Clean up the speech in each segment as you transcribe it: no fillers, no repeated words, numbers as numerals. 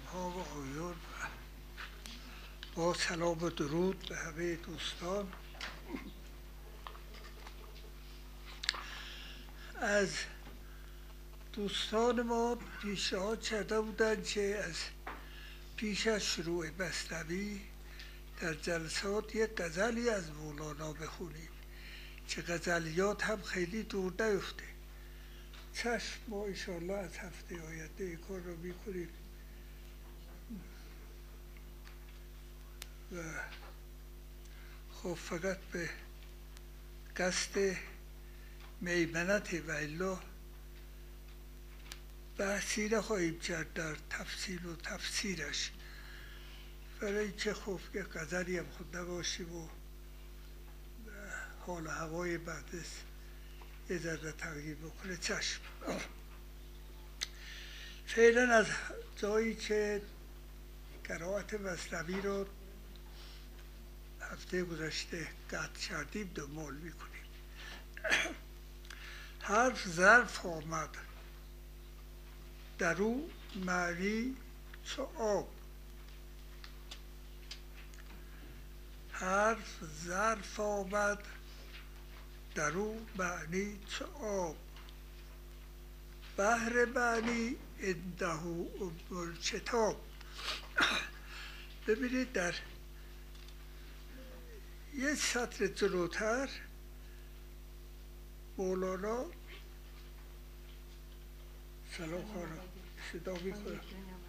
ها و آقایان، با سلام و درود به همه دوستان. از دوستان ما پیشنهاد کرده بودند که از پیش از شروع مثنوی در جلسات یک غزلی از مولانا بخونیم که غزلیات هم خیلی دور نیفته. چشم، ما انشاءالله از هفته آینده این کار رو میکنیم و خب فقط به قصد میمنت و الا بحثی نخواهیم کرد در تفصیل و تفسیرش، برای اینکه خب یک غزلی هم خود نباشیم و حال و هوای مجلس یه ذره تغییر بکنه. چشم. فعلا از جایی که قرائت مثنوی رو هفته گذشته قطع کردیم دنبال میکنیم. حرف ظرف آمد، در او معنی چو آب. حرف ظرف آمد، در او معنی چو آب. بحر معنی عنده ام الکتاب. ببینید در یک سطر جلوتر مولانا سلام خانم صدا میکنم.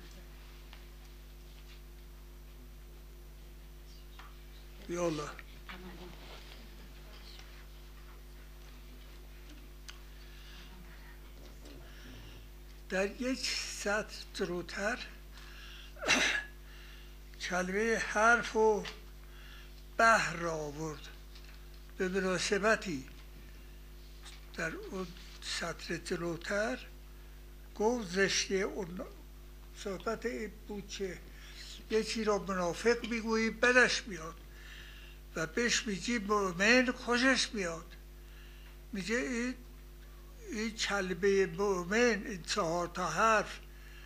یالا در یک سطر جلوتر کلمه حرف و بحر را آورد به مناسبتی. در اون سطر جلوتر گفت زشتی اون صحبت این بود که یکی را منافق میگویی بدش میاد و بهش میگی مؤمن خوشش میاد. میگه این کلمه مؤمن، این 4 تا حرف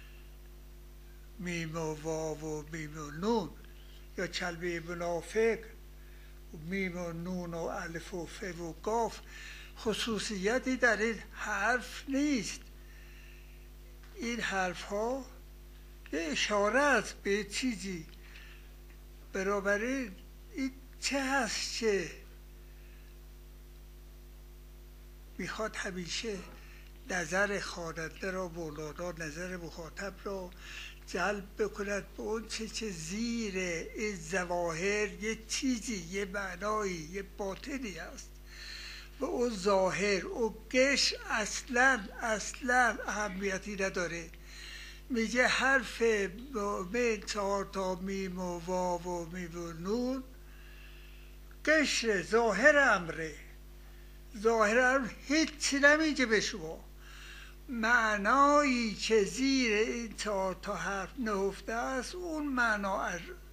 میم و واو و میم و نون، یا کلمه منافق میم و نون و الف و ف و قاف، خصوصیتی در این حرف نیست. این حرف ها یه اشاره است به چیزی. بنابراین این چه هست که میخواد همیشه نظر خواننده را، مولانا نظر مخاطب را جلب بکند به اون چه زیر این ظواهر یه چیزی، یه معنایی، یه باطنی هست و اون ظاهر، اون قش اصلا اهمیتی نداره. میگه حرف مؤمن 4 تا میم و واو و میم و نون قشر ظاهر امره. ظاهر امر هیچی نمیگه به شما. معنایی که زیر این 4 تا حرف نهفته است اون معنا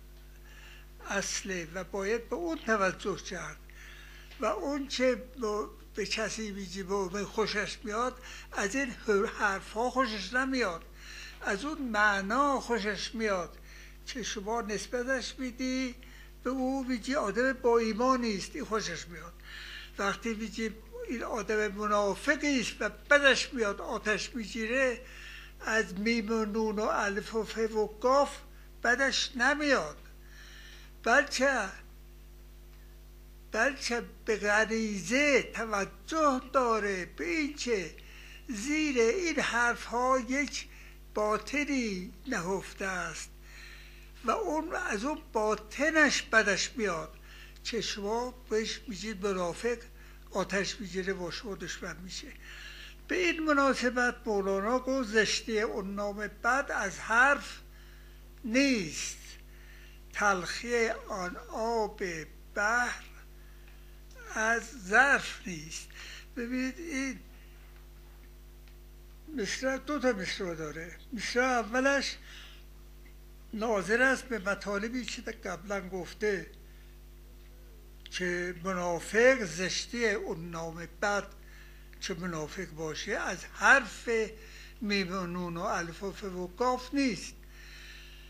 اصله و باید به اون توجه کرد. و اون که به کسی میگی به خوشش میاد، از این حرف ها خوشش نمیاد، از اون معنا خوشش میاد که شما نسبتش میدی به او. میگی آدم با ایمان نیست، این خوشش میاد. وقتی میگی این آدم منافقی است و بدش میاد، آتش میگیره، از میم و نون و الف و ف و قاف بدش نمیاد، بلکه به غریزه توجه داره به این که زیر این حرف ها یک باطنی نهفته است و اون از اون باطنش بدش میاد که شما بهش میگید منافق، آتش میگیره با شما دشمن میشه. به این مناسبت مولانا گفت زشتی اون نام بد از حرف نیست، تلخی آن آب بحر از ظرف نیست. ببینید این مصرع 2 تا مصرع داره. مصرع اولش ناظر است به مطالبی که قبلا گفته که منافق زشتی اون نام بد که منافق باشه از حرف میم و نون و الف و ف و قاف نیست.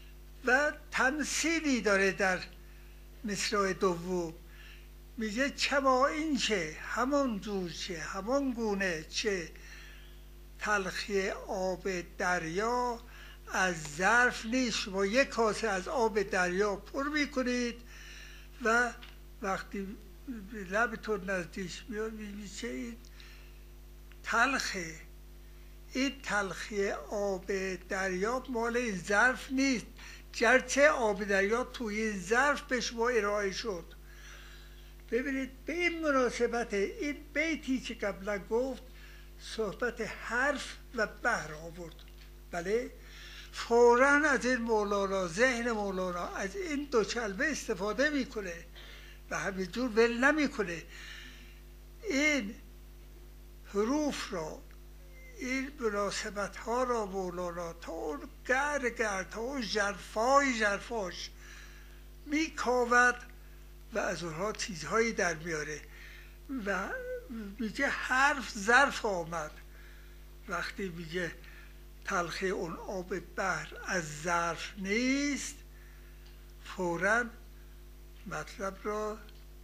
و تمثیلی داره در مصرع دوم، میگه کما این چه همون جور چه همون گونه چه تلخی آب دریا از ظرف نیست. شما یک کاسه از آب دریا پر میکنید و وقتی لبتون نزدیک میاد میبینید چه این تلخه. این تلخی آب دریا مال این ظرف نیست، گرچه آب دریا توی این ظرف به شما ارائه شد. ببینید به این مناسبت این بیتی که قبلا گفت صحبت حرف و بحر آورد. بله، فوراً از این مولانا، ذهن مولانا از این دو کلمه استفاده میکنه و همینجور ول نمیکنه. این حروف را، این مناسبت ها را مولانا تا اون گر تا اون ژرفاش میکاود و از اونها چیزهایی در میاره و میگه حرف ظرف آمد. وقتی میگه تلخی اون آب بحر از ظرف نیست، فوراً مطلب را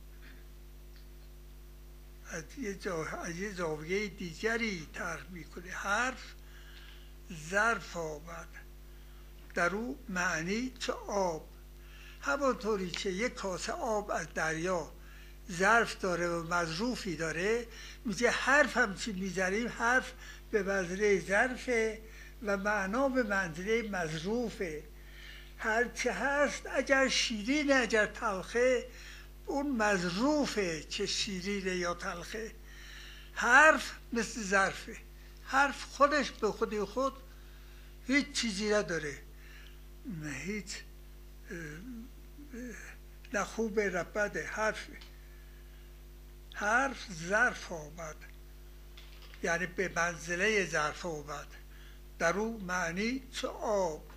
از یه زاویه دیگری طرح میکنه. حرف ظرف آمد، در او معنی چه آب. همانطوری که یک کاسه آب از دریا ظرف داره و مظروفی داره، میگه حرف هم چی میذاریم، حرف به منزله ظرفه و معنا به منزله مظروفه. هرچه هست اگر شیرینه اگر تلخه اون مظروفه که شیرینه یا تلخه. حرف مثل ظرفه، حرف خودش به خودی خود هیچ چیزی نداره، هیچ نه خوبه نه بده، حرفه. حرف ظرف آمد یعنی به منزله ظرف آمد، در او معنی چه آب.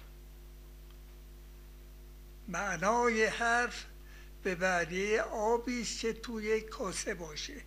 معنای حرف به معنی آبی است که توی کاسه باشه.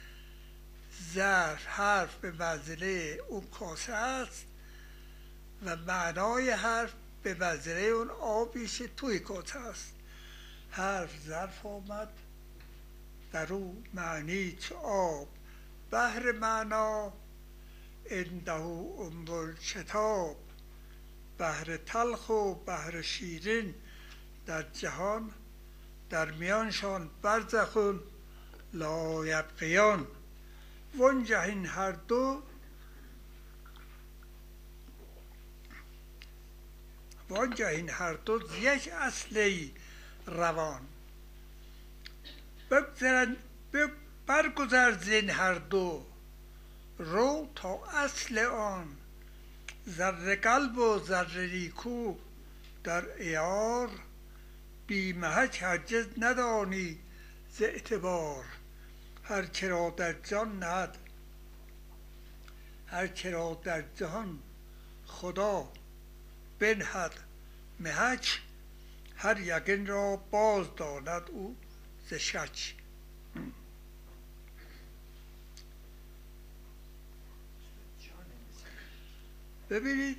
ظرف حرف به منزله اون کاسه است و معنای حرف به منزله اون آبی است که توی کاسه است. حرف ظرف آمد، در او معنی چه آب. بحر معنا عنده ام الکتاب. بحر تلخ و بحر شیرین در جهان، در میانشان برزخون لا یبقیان. وانگه این هر دو یک اصلی روان. برگذر زین هر دو رو تا اصل آن. ذره قلب و ذره نیکو در عیار، بی محک هرگز ندانی ز اعتبار. هر که را در جان نهد، هر که را در جهان خدا بنهد محک، هر یقین را باز داند او ز شک. ببینید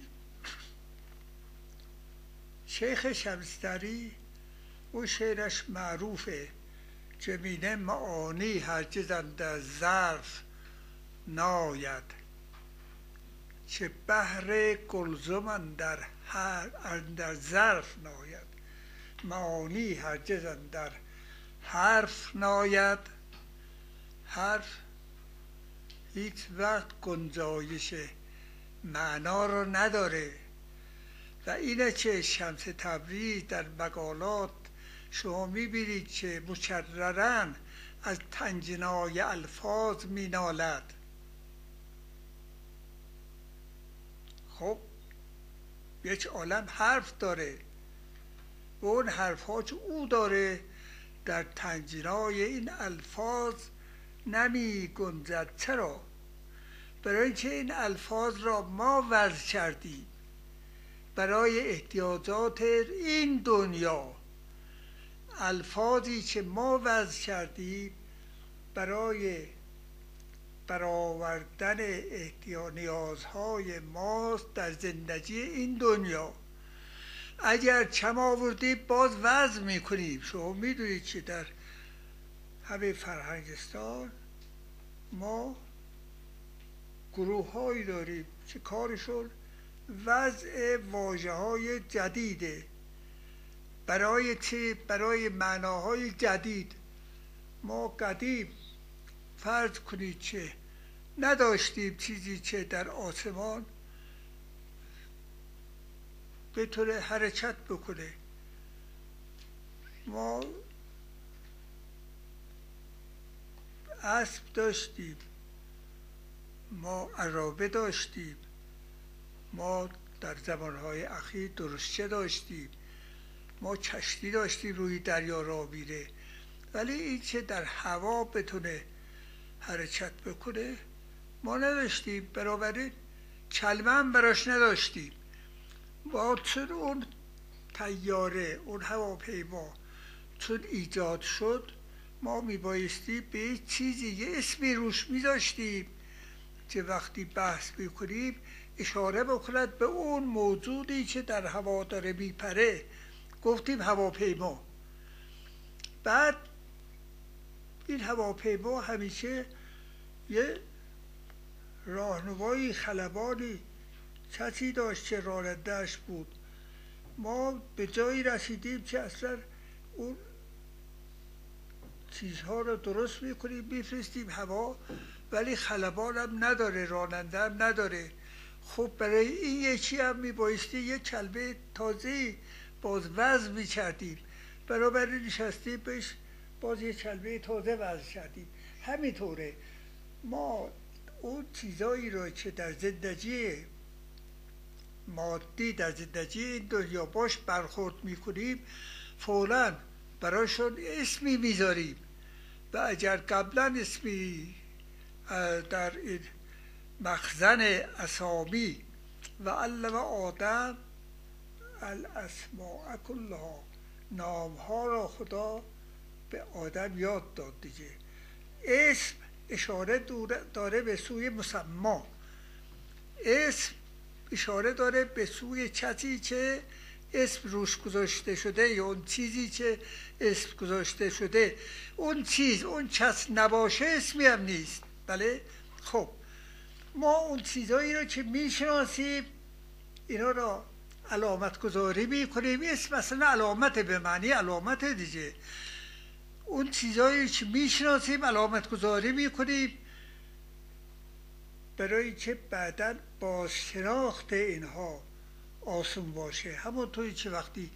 شیخ شمستری او شعرش معروفه که میگه معانی هرگز اندر ظرف ناید، که بحر گلزم اندر ظرف ناید. معانی هرگز اندر حرف ناید. حرف هیچ وقت گنجایش معنا رو نداره و اینه که شمس تبریز در مقالات شما میبینید که مکرراً از تنگنای الفاظ مینالد. خب یک عالم حرف داره و اون حرف ها که او داره در تنگنای این الفاظ نمی گنجد. چرا؟ برای اینکه این الفاظ را ما وضع کردیم برای احتیاجات این دنیا. الفاظی که ما وضع کردیم برای برآوردن نیازهای ماست در زندگی این دنیا. اگر چم آوردیم باز وزن میکنیم. شما میدونید که در همه فرهنگستان ما گروه هایی داریم که کارشون وضع واژه های جدیده. برای چه؟ برای معناهای جدید. ما قدیم فرض کنید که نداشتیم چیزی که در آسمان بتونه حرکت بکنه. ما اسب داشتیم، ما عرابه داشتیم، ما در زمانهای اخیر درشکه داشتیم، ما کشتی داشتیم روی دریا راه میره، ولی این که در هوا بتونه حرکت بکنه ما نداشتیم. بنابراین کلمه هم براش نداشتیم. با چون اون طیاره، اون هواپیما چون ایجاد شد، ما میبایستی به چیزی یه اسمی روش میذاشتیم که وقتی بحث میکنیم اشاره بکند به اون موجودی که در هوا داره میپره. گفتیم هواپیما. بعد این هواپیما همیشه یه راهنمایی، خلبانی، کسی داشت که راننده‌اش بود. ما به جایی رسیدیم که اصلا اون چیزها رو درست میکنیم میفرستیم هوا، ولی خلبان هم نداره، راننده هم نداره. خب برای این یکی هم میبایستی یک کلمه تازه باز وضع میکردیم. بنابراین نشستیم بهش باز یک کلمه تازه وضع کردیم. همینطوره ما اون چیزایی رو که در زندگی مادی، در زندگی این دنیا باش برخورد میکنیم، فوراً براشون اسمی میذاریم. و اگر قبلا اسمی در این مخزن اسامی و علم آدم الاسماء کلها، نامها را خدا به آدم یاد داد دیگه. اسم اشاره داره به سوی مسما، اسم اشاره داره به سوی کسی که اسم روش گذاشته شده، یا اون چیزی که اسم گذاشته شده. اون چیز، اون کس نباشه اسمی هم نیست. بله؟ خب ما اون چیزایی رو که میشناسیم اینا را علامت گذاری میکنیم. اسم مثلا علامت به معنی علامت دیگه. اون چیزایی که میشناسیم علامت گذاری میکنیم برای که بعداً بازشناخت اینها آسون باشه. همونطوری که وقتی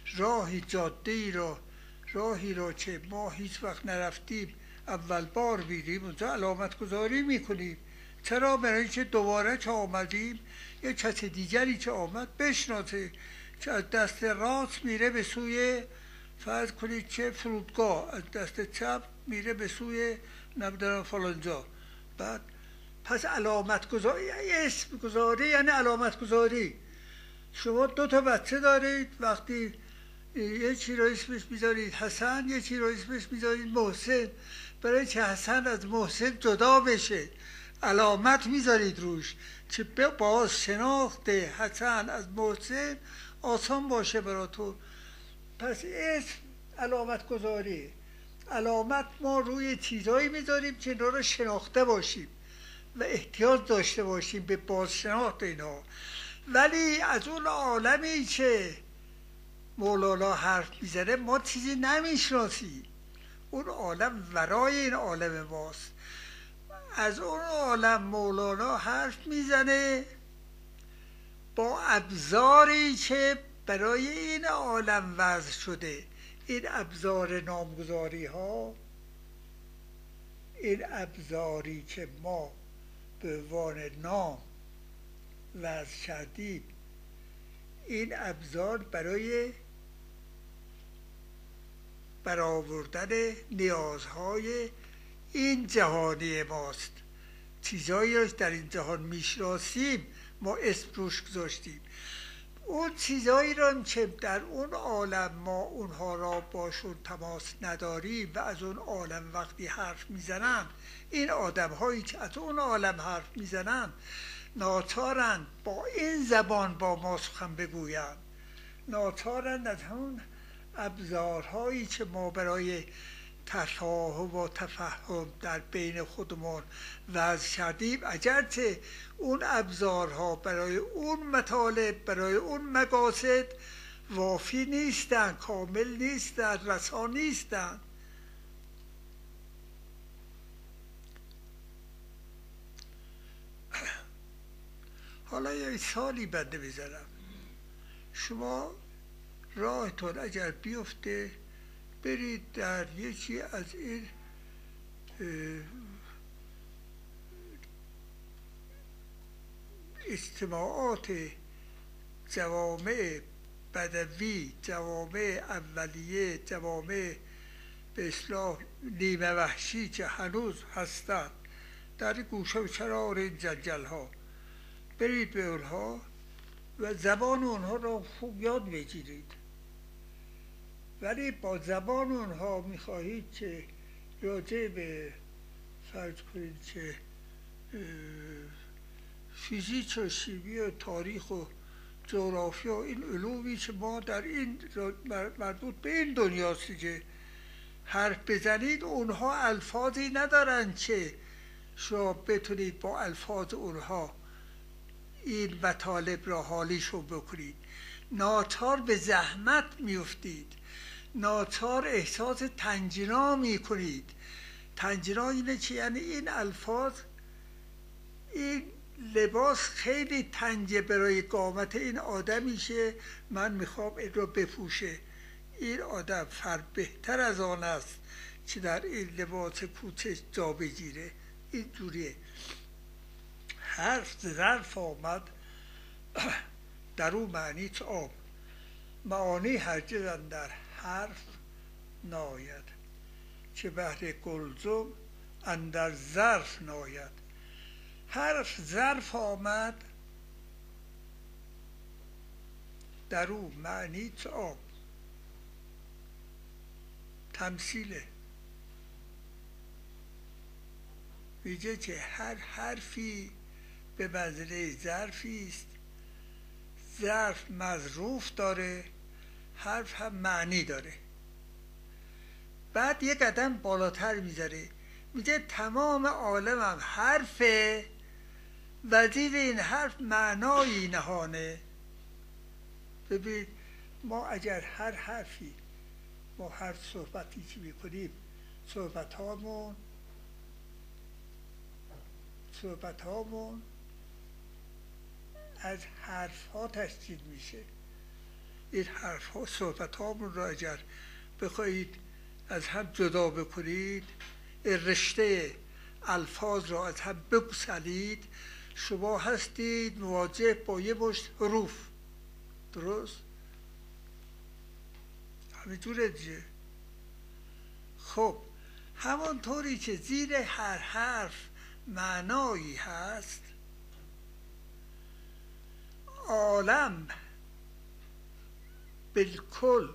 راهی را که ما هیچ وقت نرفتیم اول بار میریم اونجا علامت گذاری میکنیم. چرا؟ برای اینکه دوباره که آمدیم یه کس دیگری که آمد بشناسه که از دست راست میره به سوی فرض کنید که فرودگاه، از دست چپ میره به سوی نمیدونم فلانجا. بعد پس علامت گذاری، اسم گذاری یعنی علامت گذاری. شما 2 تا بچه دارید، وقتی یکی رو اسمش میذارید حسن، یکی رو اسمش میذارید محسن، برای که حسن از محسن جدا بشه علامت میذارید روش که باز شناخت حسن از محسن آسان باشه برای تو. پس اسم علامت گذاری. علامت ما روی چیزایی میذاریم که اینا رو شناخته باشیم و احتیاط داشته باشیم به بازشناخت اینا. ولی از اون عالمی که مولانا حرف میزنه ما چیزی نمیشناسیم. اون عالم ورای این عالم ماست. از اون عالم مولانا حرف میزنه با ابزاری که برای این عالم وضع شده. این ابزار نامگذاری ها، این ابزاری که ما به عنوان نام وضع کردیم، این ابزار برای برآوردن نیازهای این جهانی ماست. چیزایی رو در این جهان میشناسیم ما اسم روش گذاشتیم. اون چیزایی رو که در اون عالم ما اونها را باشون تماس نداریم و از اون عالم وقتی حرف میزنن، این آدم هایی که از اون عالم حرف میزنن ناچارن با این زبان با ما سخن بگویند ناچارند از همون ابزارهایی که ما برای تفاهم و تفهم در بین خودمون وضع کردیم، اگرچه اون ابزارها برای اون مطالب، برای اون مقاصد وافی نیستند، کامل نیستند، رسا نیستند. حالا یه مثالی بنده بزنم. شما راهتون اگر بیفته برید در یکی از این اجتماعات جوامع بدوی، جوامع اولیه، جوامع به اصطلاح نیمه وحشی که هنوز هستند در گوشه و کنار این جنگل ها، برید به اونها و زبان اونها را خوب یاد بگیرید. ولی با زبان اونها میخواهید که راجع به فرض کنید که فیزیک و شیمی و تاریخ و جغرافیا و این علومی که ما در این مربوط به این دنیاست که حرف بزنید، اونها الفاظی ندارن که شما بتونید با الفاظ اونها این مطالب را حالیشو بکنید. ناچار به زحمت میفتید، ناچار احساس تنجنا میکنید. تنجنا اینه که یعنی این الفاظ، این لباس خیلی تنگه برای قامت این آدمی که من میخوام این رو بپوشه. این آدم بهتر از آن است که در این لباس کوچک جا بگیره. این جوریه. حرف ظرف آمد در او معنی آب، معانی هرگز اندر حرف ناید، که بهر گلزم اندر ظرف ناید. حرف ظرف آمد در او معنی آب. تمثیله، میگه که هر حرفی به منزله ظرفی است. ظرف مظروف داره، حرف هم معنی داره. بعد یک قدم بالاتر میذاره، میگه تمام عالم هم حرفه و زیر این حرف معنایی نهانه. ببین ما اگر هر حرفی، ما هر صحبتی که میکنیم، صحبت هامون از حرف ها تشکیل میشه. این حرف ها، صحبت هامون را اگر بخواهید از هم جدا بکنید، رشته الفاظ را از هم بگسلید، شما هستید مواجه با یه مشت حروف. درست؟ همینطوره دیگه. خب همانطوری که زیر هر حرف معنایی هست، عالم بالکل،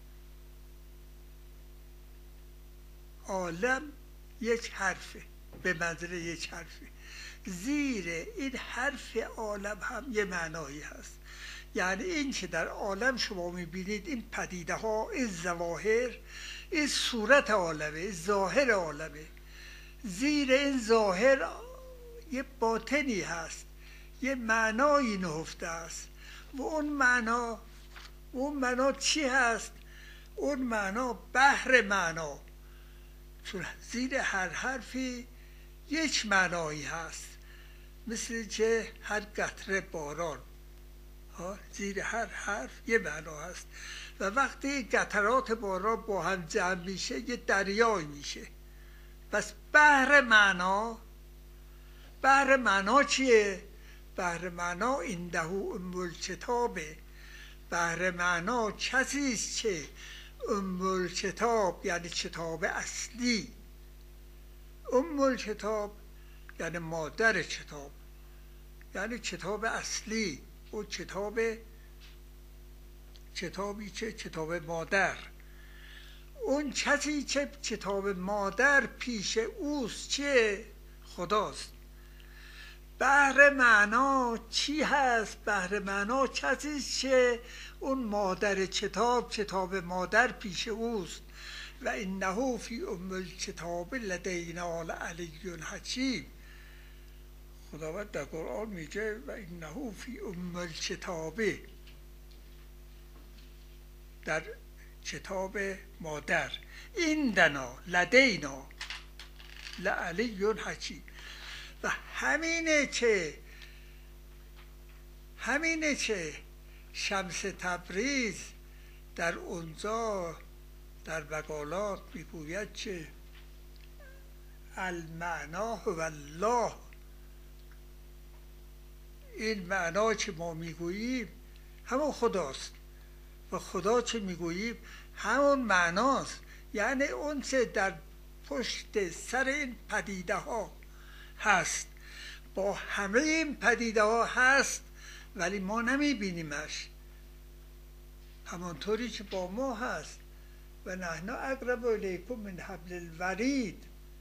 عالم یک حرفه، به منزله یک حرفه. زیر این حرف عالم هم یه معنایی هست. یعنی این که در عالم شما میبینید، این پدیده ها، این ظواهر، این صورت عالمه، این ظاهر عالمه. زیر این ظاهر یه باطنی هست، یه معنایی نهفته است. و اون معنا چی هست؟ اون معنا بحر معنا. چون زیر هر حرفی یک معنایی هست، مثل که هر قطره باران، زیر هر حرف یه معنا هست. و وقتی قطرات باران با هم جمع میشه یه دریای میشه. پس بحر معنا چیه؟ بحر معنا عنده ام الکتابه. بحر معنا کسی است که ام الکتاب یعنی کتاب اصلی. ام الکتاب یعنی مادر کتاب، یعنی کتاب اصلی. او کتابی که کتاب مادر، اون کسی که کتاب مادر پیش اوست چه؟ خداست. بحر معنا چی هست؟ بحر معنا کسی که اون مادر کتاب مادر پیش اوست. و انه فی ام الکتاب لدینا لعلی حکیم. خداوند در قرآن میگه و انه فی ام الکتاب، در کتاب مادر، ایندنا لدینا لعلی حکیم. و همینه که شمس تبریز در اونجا در مقالات میگوید که المعنا هو الله، این معنا که ما میگوییم همون خداست و خدا چه میگوییم همون معناست. یعنی اون چه در پشت سر این پدیده ها هست، با همه این پدیده ها هست ولی ما نمیبینیمش، همانطوری که با ما هست. و نحن اقرب الیکم من حبل الورید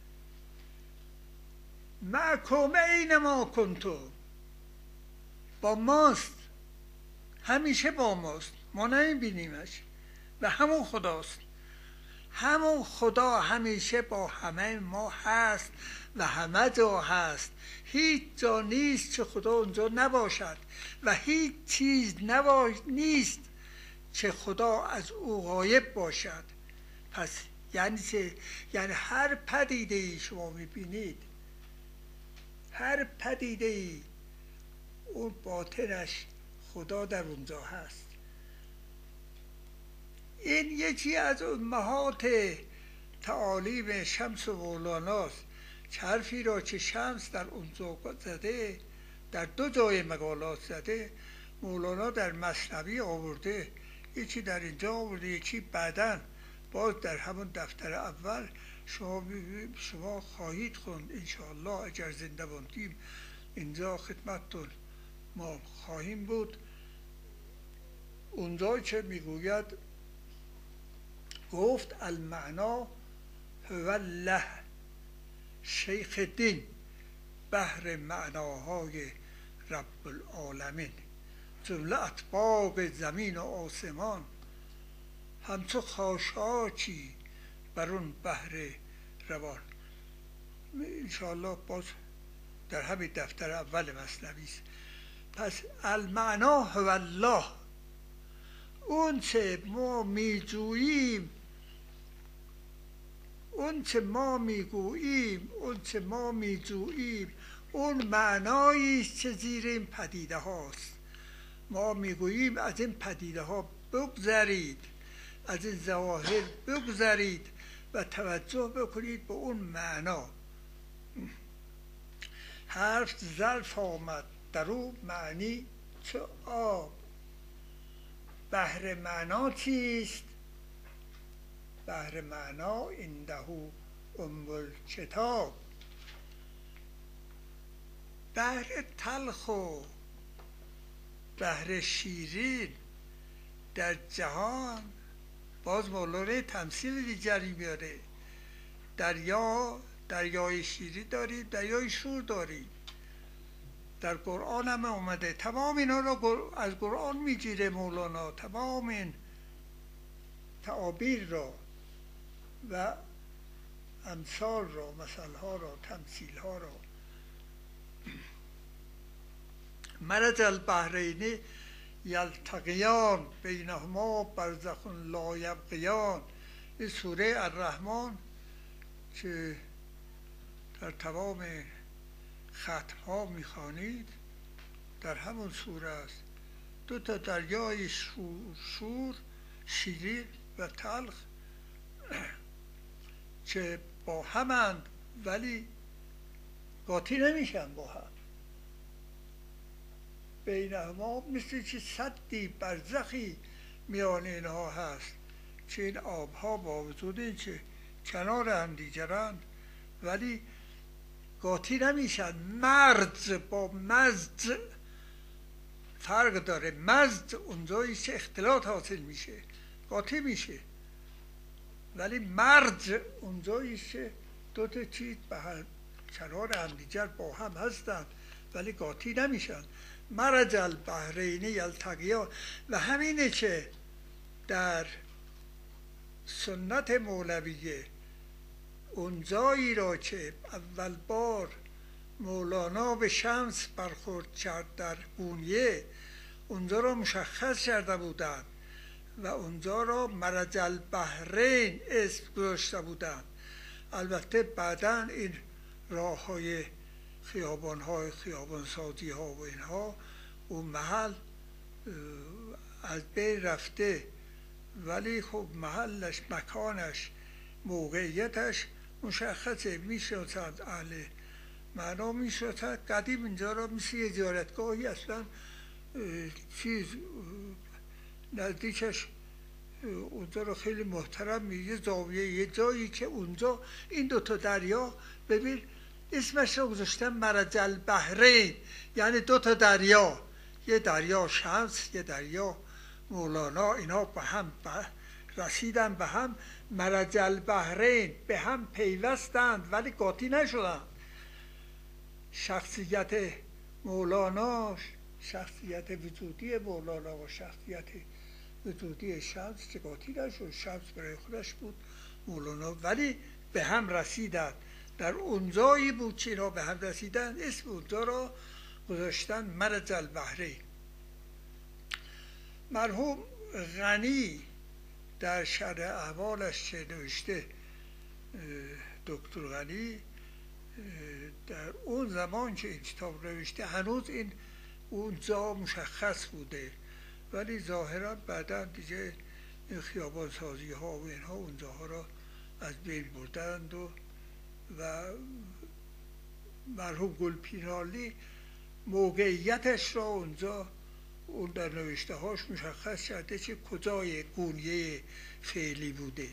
معکم اینما کنتم، با ماست، همیشه با ماست، ما نمیبینیمش و همون خداست. همون خدا همیشه با همه ما هست و همه جا هست. هیچ جا نیست که خدا اونجا نباشد و هیچ چیز نیست که خدا از او غایب باشد. پس یعنی هر پدیده ای شما میبینید، هر پدیده ای اون باطنش خدا در اونجا هست. این یکی از امهات تعالیم شمس و مولاناست. حرفی را که شمس در اونجا زده، در دو جای مقالات زده، مولانا در مثنوی آورده، یکی در اینجا آورده، یکی بعداً باز در همون دفتر اول شما خواهید خوند انشاءالله اگر زنده بودیم اینجا خدمتتون ما خواهیم بود. اونجا که میگوید گفت المعنا هو الله شیخ دین بحر معناهای رب العالمین، جمله اطباق زمین و آسمان همچو خاشاکی بر اون بحر روان. انشاءالله باز در همین دفتر اول مثنوی است. پس المعنا هو الله، اون چه ما میجوییم، اون چه ما میگوییم، اون چه ما میجوییم، اون معنایی است که زیر این پدیده هاست. ما میگوییم از این پدیده ها بگذرید، از این ظواهر بگذرید و توجه بکنید به اون معنا. حرف ظرف آمد در او معنی چه آب. بحر معنا چیست؟ بحر معنا عنده ام الکتاب. بحر تلخ و بحر شیرین در جهان باز مولانا تمثیل دیگری میاره. دریای شیرین داریم، دریای شور داریم. در قرآن هم اومده، تمام اینا را از قرآن میگیره مولانا، تمام این تعابیر را و امثال را، مثل ها را، تمثیل ها را. مرج البحرین یلتقیان بینهما برزخ لا یبغیان. این سوره الرحمن که در تمام ختم ها میخوانید در همون سوره است. دو تا دریای شور، شیرین و تلخ که با همند ولی قاطی نمیشن با هم. بینهما مثل که سدی برزخی میان اینها هست که این آبها با وجود این که کنار هم دیگرند ولی قاطی نمیشن. مرج با مزج فرق داره. مزج اونجایی که اختلاط حاصل میشه قاطی میشه، ولی مرج اونجایی که دو تا چیز به کنار هم دیگر با هم هستند ولی قاطی نمیشن. مرج البحرین یلتقیان. و همینه که در سنت مولویه اونجایی را که اول بار مولانا به شمس برخورد کرد در قونیه، اونجا را مشخص کرده بودند و اونجا را مرج البحرین اسم گذاشته بودند. البته بعدا این راه های خیابان سازی ها و اینها اون محل از بین رفته، ولی خب محلش، مکانش، موقعیتش مشخصه، میشناسند اهل معنا میشناسند. قدیم اینجا را مثل یه زیارتگاهی اصلا چیز نزدیکش اونجا رو خیلی محترم میگه زاویه، یه جایی که اونجا این دوتا دریا، ببین اسمش رو گذاشتن مرج البحرین، یعنی دوتا دریا، یه دریا شمس، یه دریا مولانا، اینا به هم رسیدن، به هم مرج البحرین، به هم پیوستند ولی قاطی نشدند. شخصیت مولانا، شخصیت وجودی مولانا و شخصیت وجودی شمس که قاطی نشد، شمس برای خودش بود، مولانا، ولی به هم رسیدند. در اونجایی بود که اینا به هم رسیدن، اسم اونجا را گذاشتن مرج البحرین. مرحوم غنی در شرح احوالش که نوشته، دکتر غنی در اون زمان که این کتاب نوشته هنوز این اونجا مشخص بوده، ولی ظاهرا بعدا دیگه این خیابان سازی ها و اینها اونجاها را از بین بردند و مرحوم گلپینالی موقعیتش را اونجا اون در نوشته هاش مشخص کرده که کجای قونیه فعلی بوده.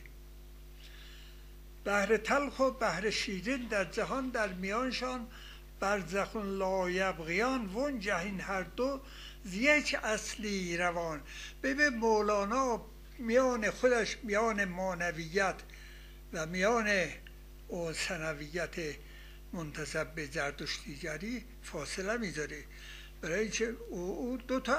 بحر تلخ و بحر شیرین در جهان در میانشان برزخ لایبغیان، وانگه این هر دو ز یک اصلی روان. ببین مولانا میان خودش، میان مانویت و میان اون ثانویت منتسب به زرتشتیگری فاصله میذاره، برای اینکه او دو تا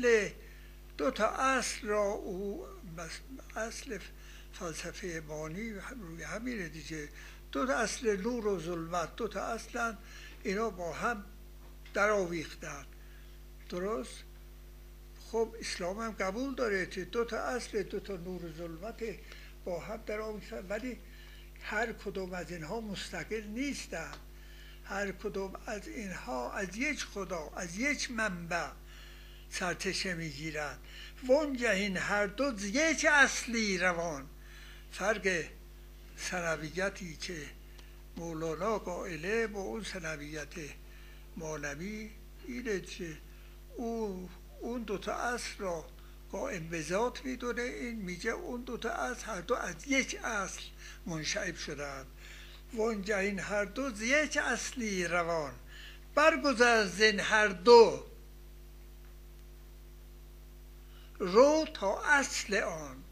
اصل را، او اصل فلسفه مانی روی همینه دیگه، دو تا اصل نور و ظلمت، دو تا اصلا اینا با هم در آویختن، درست؟ خب اسلام هم قبول داره که دو تا اصل، دو تا نور و ظلمت با هم در آویختن، ولی هر کدوم از اینها مستقل نیستن، هر کدوم از اینها از یک خدا، از یک منبع سرچشمه میگیرند. وانگه این هر دو ز یک اصلی روان. فرق ثانویتی که مولانا قائله با اون ثانویت مولوی اینه که اون دوتا اصل را قائم به ذات میدونه، این میگه اون دوتا اصل هر دو از یک اصل منشعب شدند. وانگه این هر دو ز یک اصلی روان، برگذر زین هر دو رو تا اصل آن.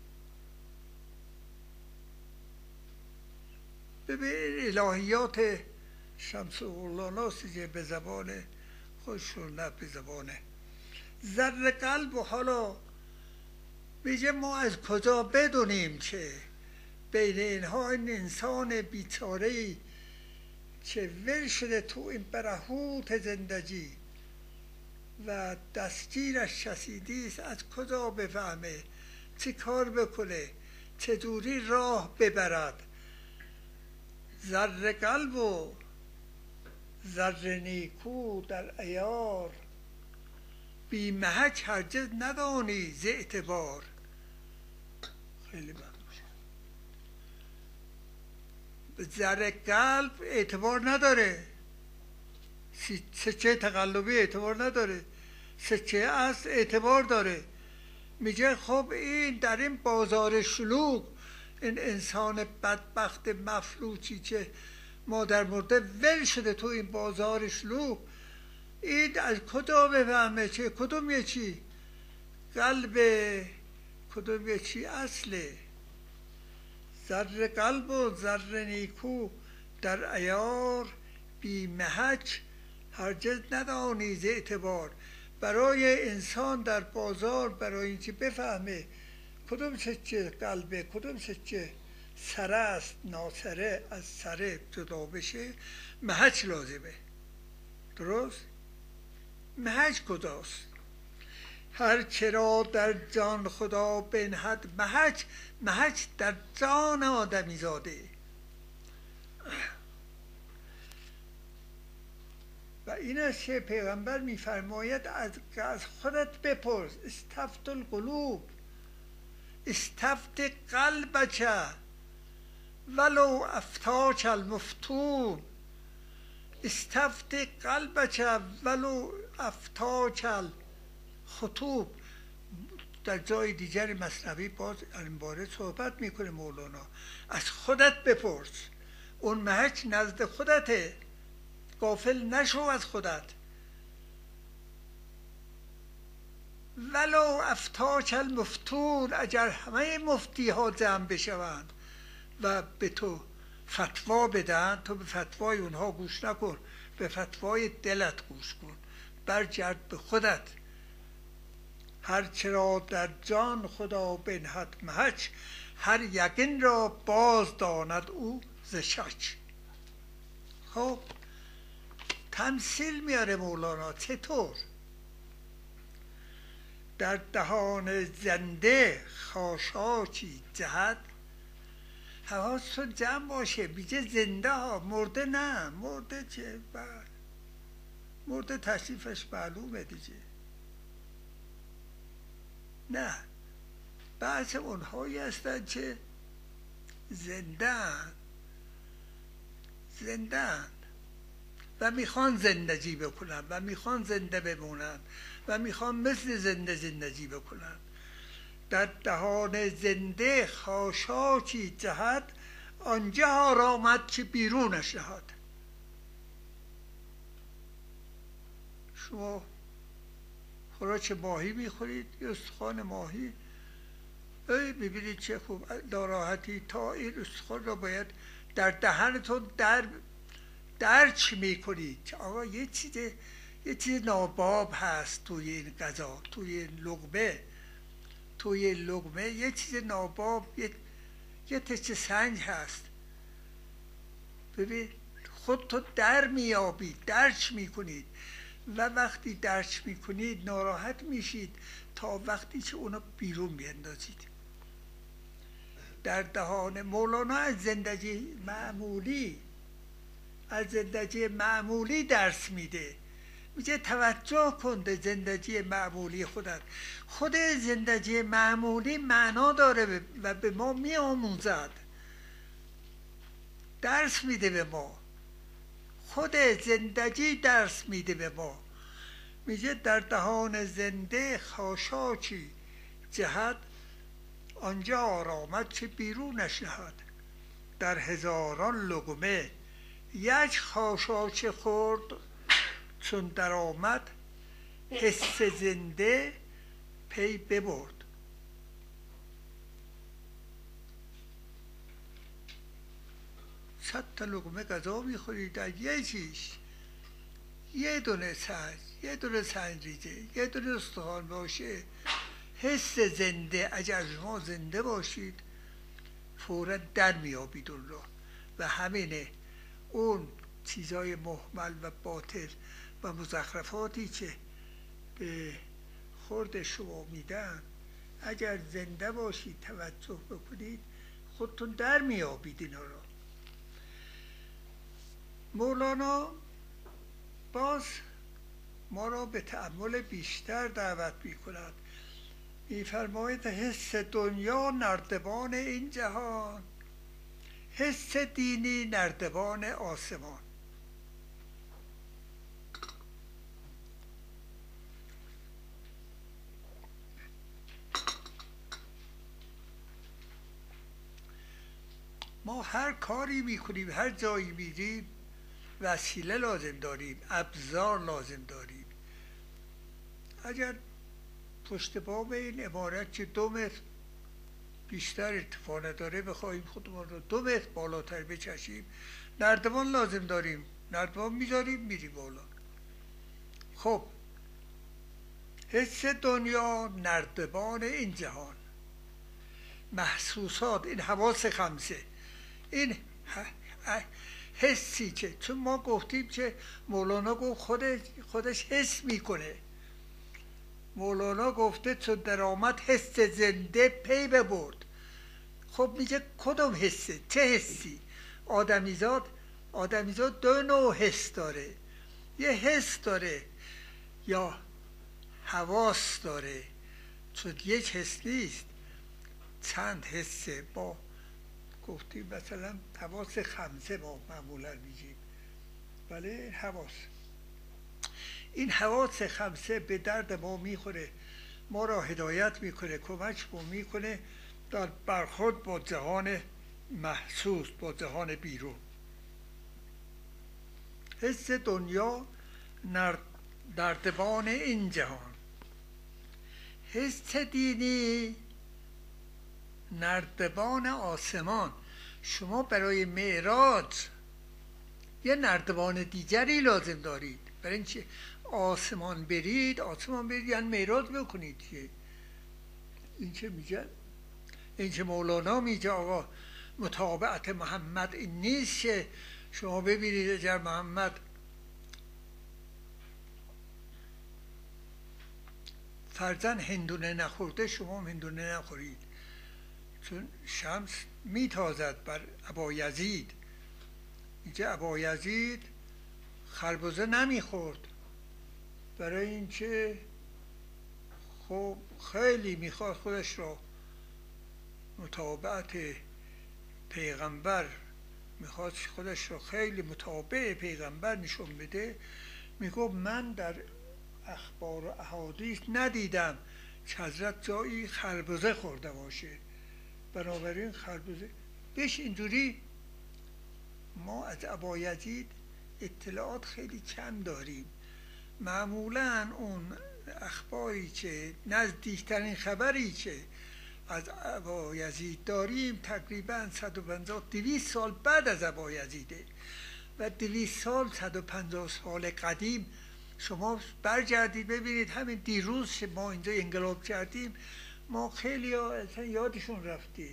ببین الهیات شمس مولانا که به زبان خودشون، نه به زبان زر قلب. و حالا میگه ما از کجا بدونیم که بین اینها این انسان بیچاره‌ای که ول شده تو این برهوت زندگی و دستگیرش کشیده است، از کجا بفهمه چه کار بکنه، چجوری راه ببرد؟ زر قلب و زر نیکو در عیار، بی محک هرگز ندانی ز اعتبار. خیلی ممنون. زر قلب اعتبار نداره، سکه تقلبی اعتبار نداره، سکه اصل اعتبار داره. میگه خب این در این بازار شلوغ، این انسان بدبخت مفلوچی که مادر مرده ول شده تو این بازار شلوغ، این از کجا بفهمه که کدوم یکی قلب، کدوم یکی اصله؟ زر قلب و زر نیکو در عیار، بی محک هرگز ندانی ز اعتبار. برای انسان در بازار، برای اینکه بفهمه کدوم سکه قلبه کدوم سکه سره است، ناسره از سره جدا بشه، محک لازمه. درست؟ محک کجاست؟ هر کرا در جان خدا بنهد محک. محک در جان آدمی زاده. و این است که پیغمبر میفرماید از خودت بپرس. استفت القلوب، استفت قلبک ولو افتاک المفتون. استفت قلبک ولو افتاک الخطوب. در جای دیگر مثنوی باز این باره صحبت میکنه مولانا. از خودت بپرس، اون محک نزد خودته، غافل نشو از خودت. ولو افتاک المفتون، اگر همه مفتی ها جمع بشوند و به تو فتوا بدن، تو به فتوای اونها گوش نکن، به فتوای دلت گوش کن، برگرد به خودت. هر چرا در جان خدا بنهد محک، هر یقین را باز داند او ز شک. خب تمثیل میاره مولانا. چطور؟ در دهان زنده خاشاکی جهد. حواستون جمع باشه، میگه زنده ها، مرده نه. مرده چه؟ مرده تشریفش معلومه دیگه. نه، بعض اونهایی هستن که زنده‌اند و میخوان زندگی بکنن و میخوان زنده بمونن و میخوان مثل زنده زندگی بکنن. در دهان زنده خاشاکی جهد، آنجا آرامد که بیرونش نهاد. شما خوراک ماهی میخورید، یه استخوان ماهی، ببینید چه خوب، ناراحتی تا این استخوان را باید در دهنتون درچ میکنید که آقا یه چیز ناباب هست توی این غذا، توی این لقمه یه چیز ناباب، یه تکه سنگ هست. ببین خودتو در میابید، درچ میکنید و وقتی درچ میکنید ناراحت میشید تا وقتی که اونو بیرون بیندازید. در دهان مولانا از زندگی معمولی درس میده. میگه توجه کن به زندگی معمولی خودت. خود زندگی معمولی معنا داره و به ما میآموزد، درس میده به ما. خود زندگی درس میده به ما. میگه در دهان زنده خاشاکی جهد، آنجا آرامد که بیرونش نهاد. در هزاران لقمه یک خاشاک خورد، چون در آمد حس زنده پی ببرد. صد تا لقمه غذا میخورید، در یه چیز، یه دونه سنج ریزه، یه دونه استخوان باشه، حس زنده، اگر شما زنده باشید فوراً در میابید اون رو. و همینه، اون چیزای مهمل و باطل و مزخرفاتی که به خورد شما میدن، اگر زنده باشید توجه بکنید خودتون در میابید اینا رو. مولانا باز ما را به تأمل بیشتر دعوت میکند. میفرماید حس دنیا نردبان این جهان، حس دینی نردبان آسمان. ما هر کاری میکنیم، هر جایی میریم وسیله لازم داریم، ابزار لازم داریم. اگر پشت بام این عمارت که 2 متر بیشتر ارتفاع نداره بخواهیم خودمان رو 2 متر بالاتر بچشیم، نردبان لازم داریم. نردبان میذاریم میریم بالا. خب حس دنیا نردبان این جهان، محسوسات، این حواس خمسه، این حسی که چون ما گفتیم که مولانا گفت خودش حس میکنه. مولانا گفته چون در آمد حس زنده پی ببرد. خب میگه کدوم حسه؟ چه حسی؟ آدمیزاد دو نوع حس داره، یه حس داره یا حواس داره، چون یک حس نیست، چند حسه. با گفتیم مثلا حواس خمسه ما معمولا میگیم، بله حواس. این حواس خمسه به درد ما میخوره، ما را هدایت میکنه، کمک میکنه در برخورد با جهان محسوس، با جهان بیرون. حس دنیا نردبان این جهان، حس دینی نردبان آسمان. شما برای معراج یه نردبان دیگری لازم دارید. برای اینکه آسمان برید یعنی معراج بکنید. این چه میگه؟ این که مولانا میگه آقا متابعت محمد این نیست که شما ببینید اگر محمد فرزن هندونه نخورده شما هم هندونه نخورید، چون شمس میتازد بر ابایزید. میگه ابایزید خربزه نمیخورد برای اینکه خب خیلی میخواد خودش را متابعت پیغمبر، میخواد خودش را خیلی متابع پیغمبر نشون بده. میگه من در اخبار و احادیث ندیدم که حضرت جایی خربزه خورده باشه، بنابراین خربزه بهش. اینجوری ما از ابایزید اطلاعات خیلی کم داریم. معمولا اون اخباری که نزدیکترین خبری که از ابایزید داریم تقریبا 150-200 سال بعد از ابایزیده و 200 سال 150 سال قدیم. شما برگردید ببینید همین دیروز که ما اینجا انقلاب کردیم، ما خیلی اصلا یادشون رفته.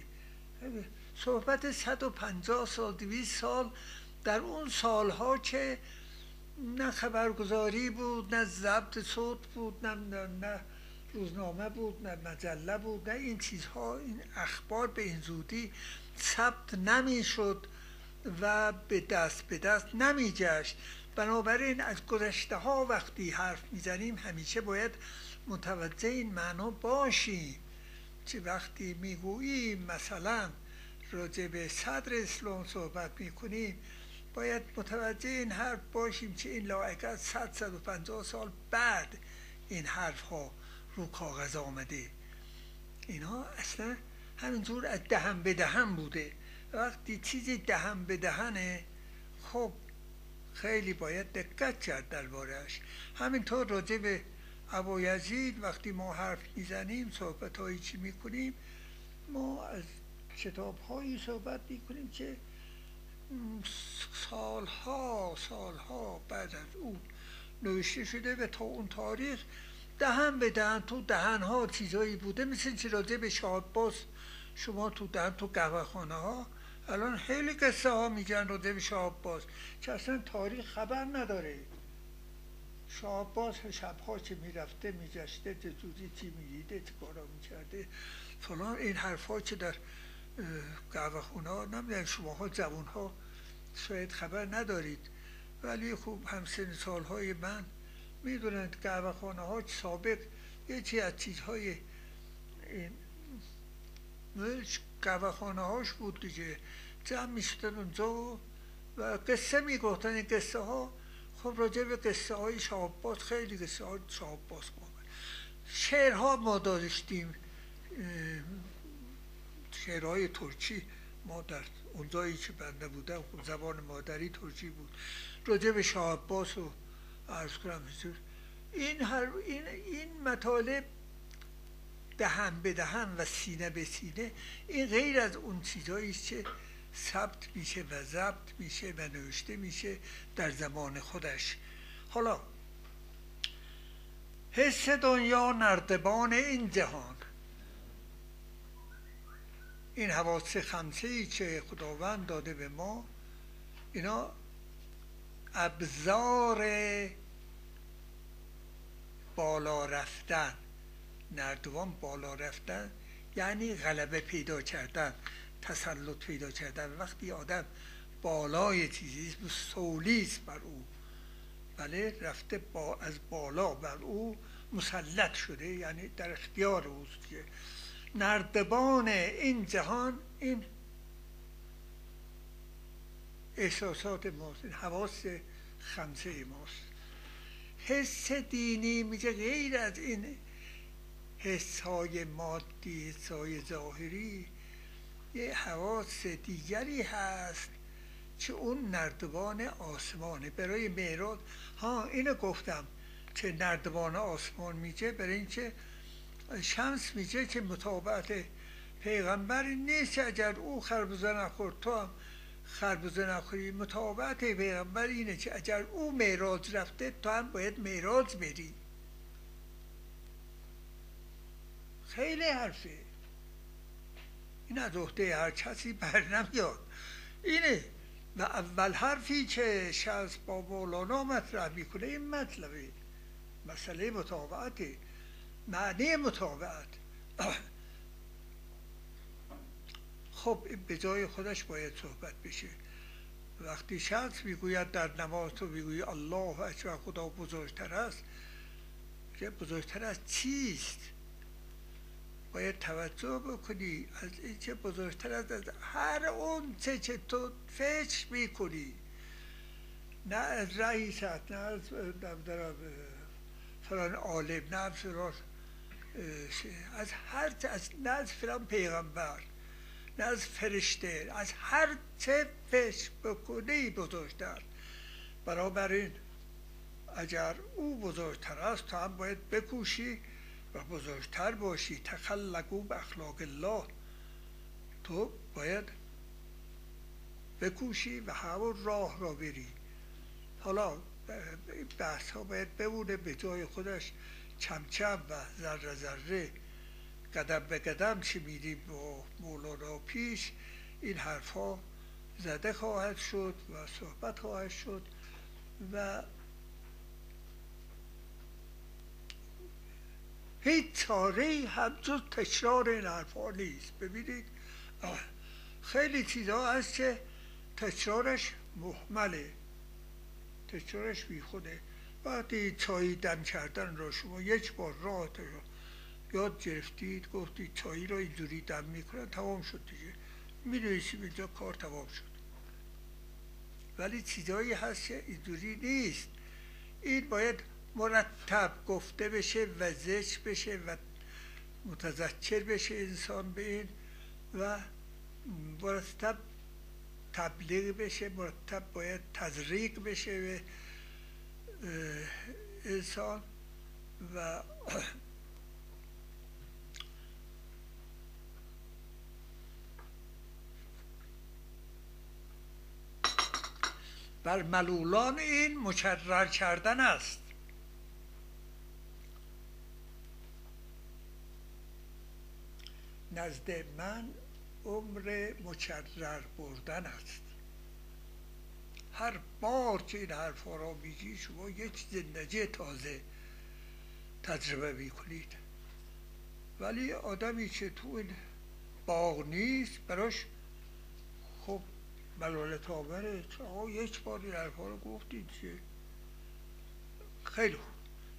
صحبت 150 سال 200 سال، در اون سالها که نه خبرگزاری بود، نه ضبط صوت بود، نه روزنامه بود، نه مجله بود، نه این چیزها. این اخبار به این زودی ثبت نمی شد و به دست نمی گشت. بنابراین از گذشته ها وقتی حرف میزنیم همیشه باید متوجه این معنا باشیم که وقتی میگوییم مثلا راجع به صدر اسلام صحبت میکنیم باید متوجه این حرف باشیم که این لااقل 100-150 سال بعد این حرف ها رو کاغذ آمده. اینها اصلا همینجور از دهن به دهن بوده. وقتی چیزی دهن به دهنه خب خیلی باید دقت کرد درباره‌اش. همینطور راجع به ابایزید وقتی ما حرف میزنیم، صحبت هایی چی میکنیم، ما از کتاب هایی صحبت میکنیم که سالها بعد از او نوشته شده و تا اون تاریخ دهن به دهن تو دهن ها چیزایی بوده. مثل چی راجع به شاه عباس شما تو دهن تو قهوه‌خانه ها الان خیلی قصه ها میگن راجع به شاه عباس که اصلا تاریخ خبر نداره. شاه عباس شبها که میرفته میگشته جزوزی چی میدیده چه کارا میکرده فلان. این حرف ها که در قهوه‌خانه ها، نمیدونم شماها جوان ها شاید خبر ندارید، ولی خوب همسن سالهای من میدونند قهوه‌خانه ها سابق یکی از چیزهای این قهوه‌خانه هاش بود دیگه. جمع میشدن اونجا و قصه میگفتن. این قصه ها خب راجع به قصه های شاه عباس خیلی قصه های شاه عباس بود. شعرها ما داشتیم، شعرهای ترکی. ما در اونجایی که بنده بودم زبان مادری ترکی بود. راجع به شاه عباس و عرض کنم این مطالب دهن به دهن و سینه به سینه، این غیر از اون چیزایی که ثبت میشه و ضبط میشه و نوشته میشه در زمان خودش. حالا حس دنیا نردبان این جهان. این حواس خمسه‌ای که خداوند داده به ما، اینا ابزار بالا رفتن. نردبان بالا رفتن یعنی غلبه پیدا کردن، تسلط پیدا کردن. وقتی آدم بالای چیزی سولیست بر او، بله، رفته از بالا بر او مسلط شده، یعنی در اختیار اوست. که نردبان این جهان این احساسات ماست، این حواس خمسه ماست. حس دینی میگه غیر از این حسهای مادی، حسهای ظاهری، یه حواس دیگری هست که اون نردبان آسمانه. برای معراج اینو گفتم که نردبان آسمان میگه، برای اینکه شمس میگه که مطابقت پیغمبر نیست. اگر او خربزه نخورد تو هم خربزه نخوری. مطابقت پیغمبر اینه که اگر او معراج رفته تو هم باید معراج بری. خیلی حرفه، این از عهده هر کسی بر نمیاد. اینه و اول حرفی که شمس با مولانا مطرح میکنه این مطلبه، مسئله مطابقت، معنی مطابقت. خب به جای خودش باید صحبت بشه. وقتی شخص میگوید در نماز تو میگویی الله اکبر، خدا بزرگتر است، که بزرگتر از چیست؟ باید توجه بکنی از این که بزرگتر از هر اون چه تو فکر میکنی، نه از رئیست، نه از فلان عالم، نه از فلان از هر نه از فلان پیغمبر، نه از فرشته، از هر چه فکر بکنی بزرگتر. بنابراین اگر او بزرگتر است تو هم باید بکوشی و بزرگتر باشی. تخلقوا باخلاق الله، تو باید بکوشی و همون راه را بری. حالا بحث ها باید بمونه به جای خودش، کم کم و ذره ذره، قدم به قدم که میریم با مولانا پیش، این حرف ها زده خواهد شد و صحبت خواهد شد و هیچ چاره‌ای همچون تکرار این حرف ها نیست. ببینید خیلی چیزها هست که تکرارش مهمله، تکرارش بیخوده. وقتی چای دم کردن را شما یک بار راه یاد گرفتید، گفتید چای را اینجوری دم میکنن، تمام شد دیگه، می‌نویسیم اینجا، کار تمام شد. ولی چیزایی هست که اینجوری نیست. این باید مرتب گفته بشه و ذکر بشه و متذکر بشه انسان به این و مرتب تبلیغ بشه، مرتب باید تزریق بشه به انسان و بر ملولان این مکرر کردن است. نزد من عمر مکرر بردن است. هر بار که این حرفا را میگی شما یک زندگی تازه تجربه میکنید. ولی آدمی که تو این باغ نیست براش خب ملالت آوره که آقا یک بار این حرفا رو گفتید که خیلی خوب.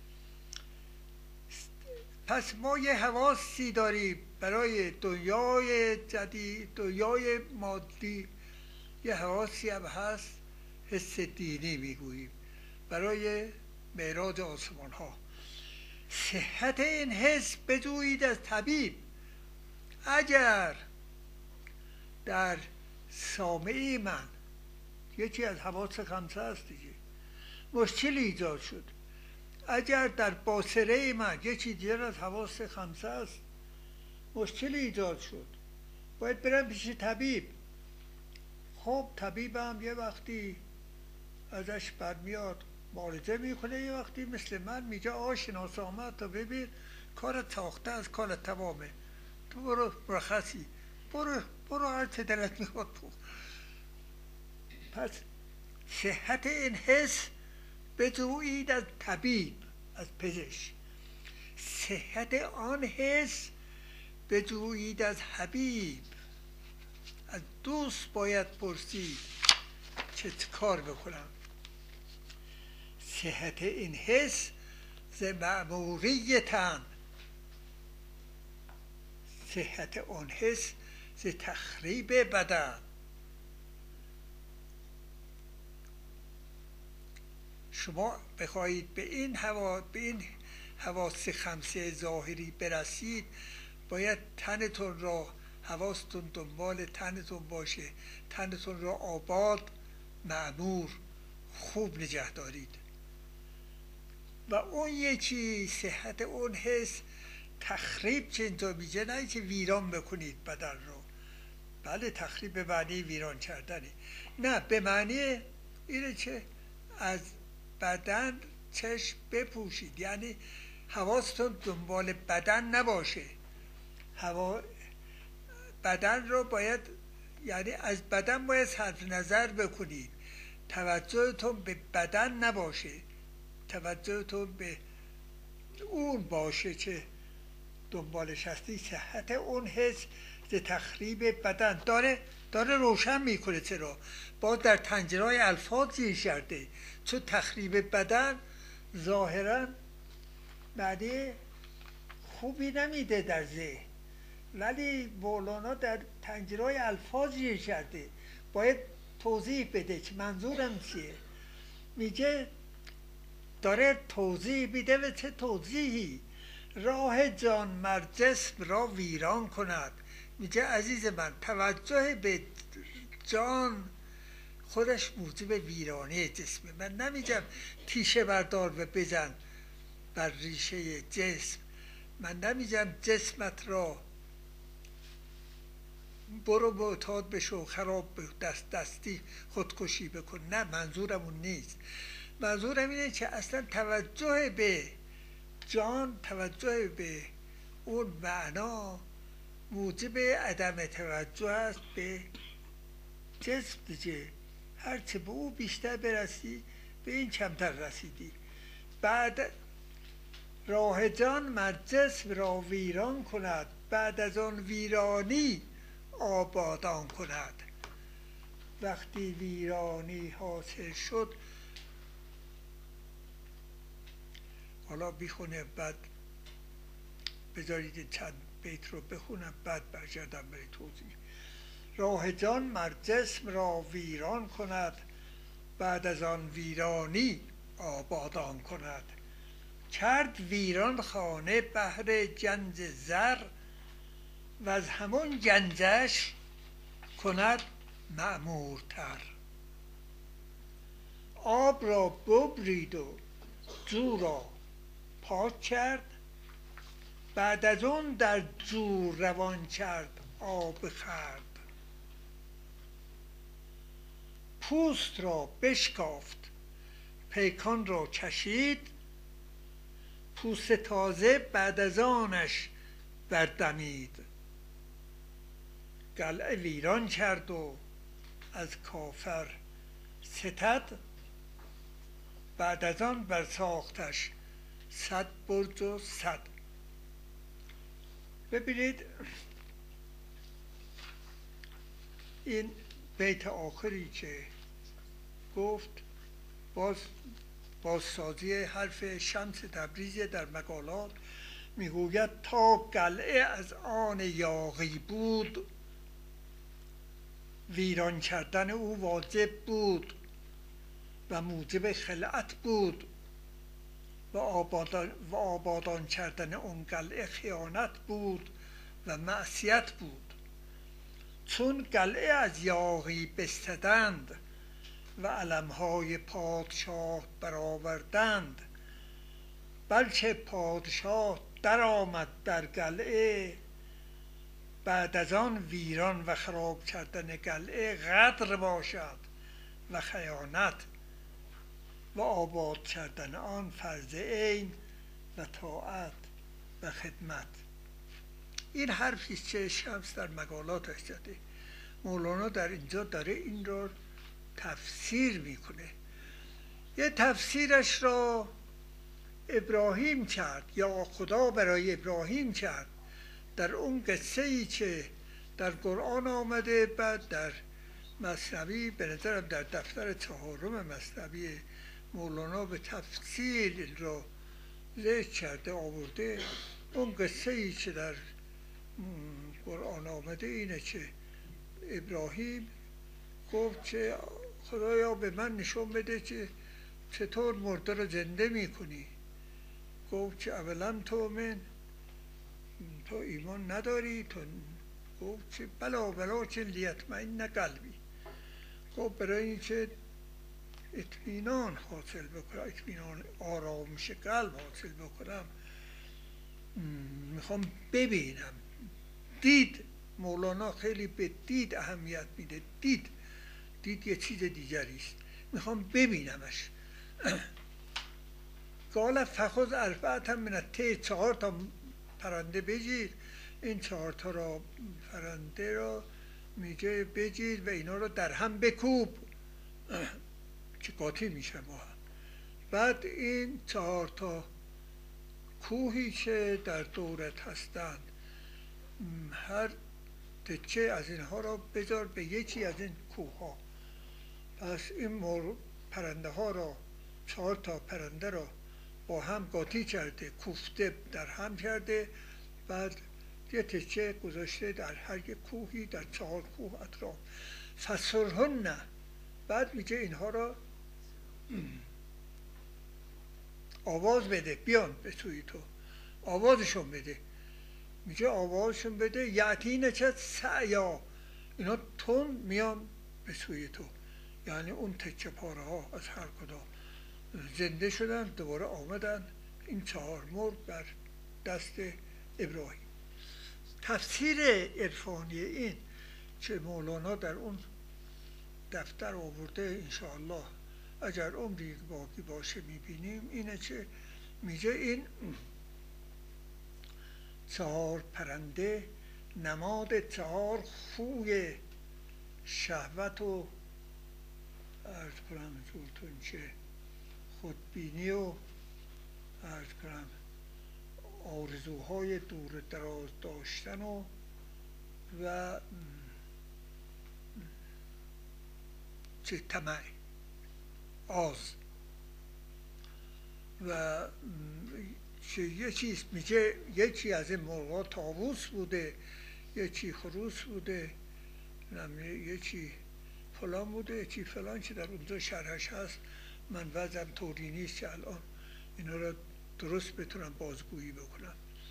پس ما یه حواسی داریم برای دنیای جدید، دنیای مادی. یه حواسی هم هست حس دینی میگوییم برای معراج آسمان ها. صحت این حس بجویید از طبیب. اگر در سامعه من یکی از حواس خمسه هست دیگه مشکلی ایجاد شد، اگر در باصره من یکی دیگر از حواس خمسه است مشکلی ایجاد شد، باید برم پیش طبیب. خب طبیبم یه وقتی ازش برمیاد معالجه میکنه. یه وقتی مثل من میگه آقا شناس آمد تا ببین کارت ساخته از کارت تمامه، تو برو مرخصی، برو هر چه دلت میخواد بخور. پس صحت این حس بجویید از طبیب، از پزشک. صحت آن حس بجویید از حبیب، از دوست باید پرسید چه کار بکنم. صحت این حس ز معموری تن، صحت آن حس ز تخریب بدن. شما بخواهید به این حواس خمسه ظاهری برسید، باید تنتون را، حواستون دنبال تنتون باشه، تنتون را آباد، معمور، خوب نگه دارید. و اون یکی صحت اون حس تخریب چه اینجا میگه، نه که ویران بکنید بدن رو. بله تخریب به معنی ویران کردنی، نه به معنی اینه که از بدن چشم بپوشید، یعنی حواستون دنبال بدن نباشه. بدن رو باید، یعنی از بدن باید صرف نظر بکنید، توجهتون به بدن نباشه، توجهتون به اون باشه که دنبالش هستی. صحت اون حس ز تخریب بدن داره روشن میکنه. چرا؟ باز در پنجره‌های الفاظ زیر کرده، چون تخریب بدن ظاهرا معنی خوبی نمیده در ذهن، ولی مولانا در پنجره‌های الفاظ زیر کرده، باید توضیح بده که منظورم چیه. میگه داره توضیح میده، و چه توضیحی؟ راه جان مر جسم را ویران کند. میگه عزیز من، توجه به جان خودش موجب ویرانه جسمه. من نمیگم تیشه بردار و بزن بر ریشه جسم، من نمیگم جسمت را برو معتاد بشو، خراب به دستی خودکشی بکن. نه، منظورم اون نیست. منظورم اینه که اصلا توجه به جان، توجه به اون معنا موجب عدم توجه است به جسم دیگه. هرچه به او بیشتر برسی به این کمتر رسیدی. بعد راه جان مر جسم را ویران کند، بعد از آن ویرانی آبادان کند. وقتی ویرانی حاصل شد، حالا بیخونه، بعد بذارید چند بیت رو بخونم، بعد برگردم به توضیح. راه جان مر جسم را ویران کند، بعد از آن ویرانی آبادان کند. کرد ویران خانه بهر گنج زر، و از همون گنجش کند معمورتر. آب را ببرید و جو را پاک کرد، بعد از اون در جو روان کرد آب خورد. پوست را بشکافت پیکان را کشید، پوست تازه بعد از آنش بردمید. قلعه ویران کرد و از کافر ستد، بعد از آن برساختش 100 برج و 100. ببینید این بیت آخری که گفت، بازسازی حرف شمس تبریزی در مقالات، میگوید تا قلعه از آن یاغی بود، ویران کردن او واجب بود و موجب خلعت بود، و آبادان کردن اون قلعه خیانت بود و معصیت بود. چون قلعه از یاغی بستدند و علمهای پادشاه برآوردند، بلکه پادشاه در آمد در قلعه، بعد از آن ویران و خراب کردن قلعه غدر باشد و خیانت. و آباد کردن آن فرض عین و طاعت و خدمت. این حرفی که شمس در مقالاتش زده، مولانا در اینجا داره این رو تفسیر میکنه. یه تفسیرش را ابراهیم کرد یا خدا برای ابراهیم کرد در اون قصه ای که در قرآن آمده. بعد در مثنوی، به نظرم در دفتر 4 مثنوی مولانا به تفصیل را ذکر کرده آورده. اون قصه ای که در قرآن آمده اینه که ابراهیم گفت که خدایا به من نشون بده که چطور مرده رو زنده میکنی. گفت که اولا تو ایمان نداری؟ تو گفت که بلا که لیطمئن قلبی. گفت برای اینکه اطمینان حاصل بکنم، اطمینان آرامش قلب حاصل بکنم، میخوام ببینم. دید، مولانا خیلی به دید اهمیت میده. دید یه چیز دیگری است. میخوام ببینمش. قال فخذ اربعة من الطیر، 4 تا پرنده بگیر. این 4 تا را پرنده را میگه بگیر و اینا رو در هم بکوب که قاطی میشه با هم. بعد این 4 تا کوهی که در دورت هستند، هر تکه از اینها را بذار به یکی از این کوه ها. پس این پرنده ها را، 4 تا پرنده را با هم قاطی کرده، کوفته، در هم کرده. بعد یه تکه گذاشته در هر یک کوهی، در 4 کوه اطراف. فسرهن، بعد میگه اینها را آواز بده، بیان به سوی تو، آوازشون بده. میگه آوازشون بده، یعتین چه سعیا، اینا تون میان به سوی تو. یعنی اون تکه پاره ها از هر کدام زنده شدن، دوباره آمدن. این 4 مرد بر دست ابراهیم. تفسیر عرفانی این که مولانا در اون دفتر آورده، انشاءالله اگر عمری باقی باشه میبینیم، اینه که میگه این 4 پرنده نماد 4 خوی شهوت و عرض کنم زورتون که خودبینی و عرض کنم آرزوهای دور دراز داشتن و چه طمع، آز. و که یه چیز میگه، یکی از این مرغا طاووس بوده، یکی خروس بوده، یکی فلان بوده، یکی فلان، که در اونجا شرحش هست. من وضعم طوری نیست که الان اینا را درست بتونم بازگویی بکنم.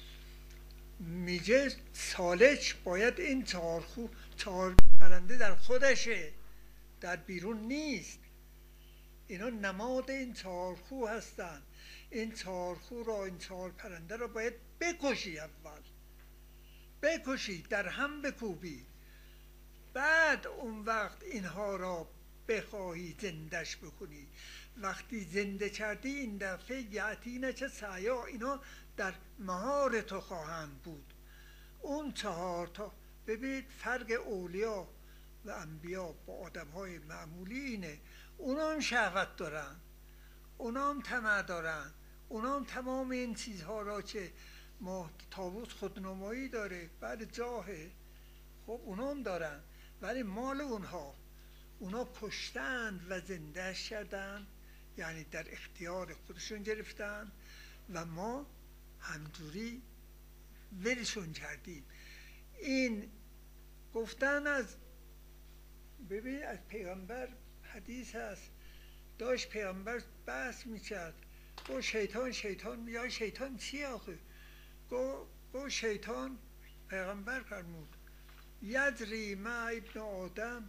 میگه سالک باید این 4 پرنده در خودشه، در بیرون نیست. اینا نماد این 4 خو هستن. این 4 خو را، این 4 پرنده را باید بکشی، اول بکشی، در هم بکوبی. بعد اون وقت اینها را بخواهی زندش بکنی. وقتی زنده کردی، این دفعه یعتینه چه سعیا، اینا در مهار تو خواهند بود. اون 4 تا، ببینید فرق اولیا و انبیا با آدم های معمولی اینه. اونا هم شهوت دارن، اونا هم طمع دارن، اونا هم تمام این چیزها را که ما طاووس خودنمایی داره، بعد جاهه، خب اونا هم دارن، ولی مال اونا کشتند و زنده کردند، یعنی در اختیار خودشون گرفتن و ما همجوری ولشون کردیم. این گفتن از، ببین از پیغمبر حدیث هست، داشت پیغمبر بحث میکرد، گو شیطان یا شیطان چی آخه؟ گو شیطان، پیغمبر فرمود یجری مع ابن آدم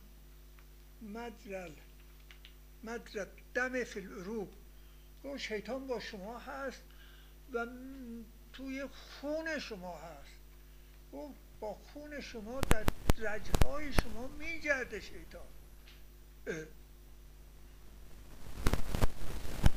مجرى دم فی العروق. گو شیطان با شما هست و توی خون شما هست. گو با خون شما در رگ‌های شما میگرده شیطان.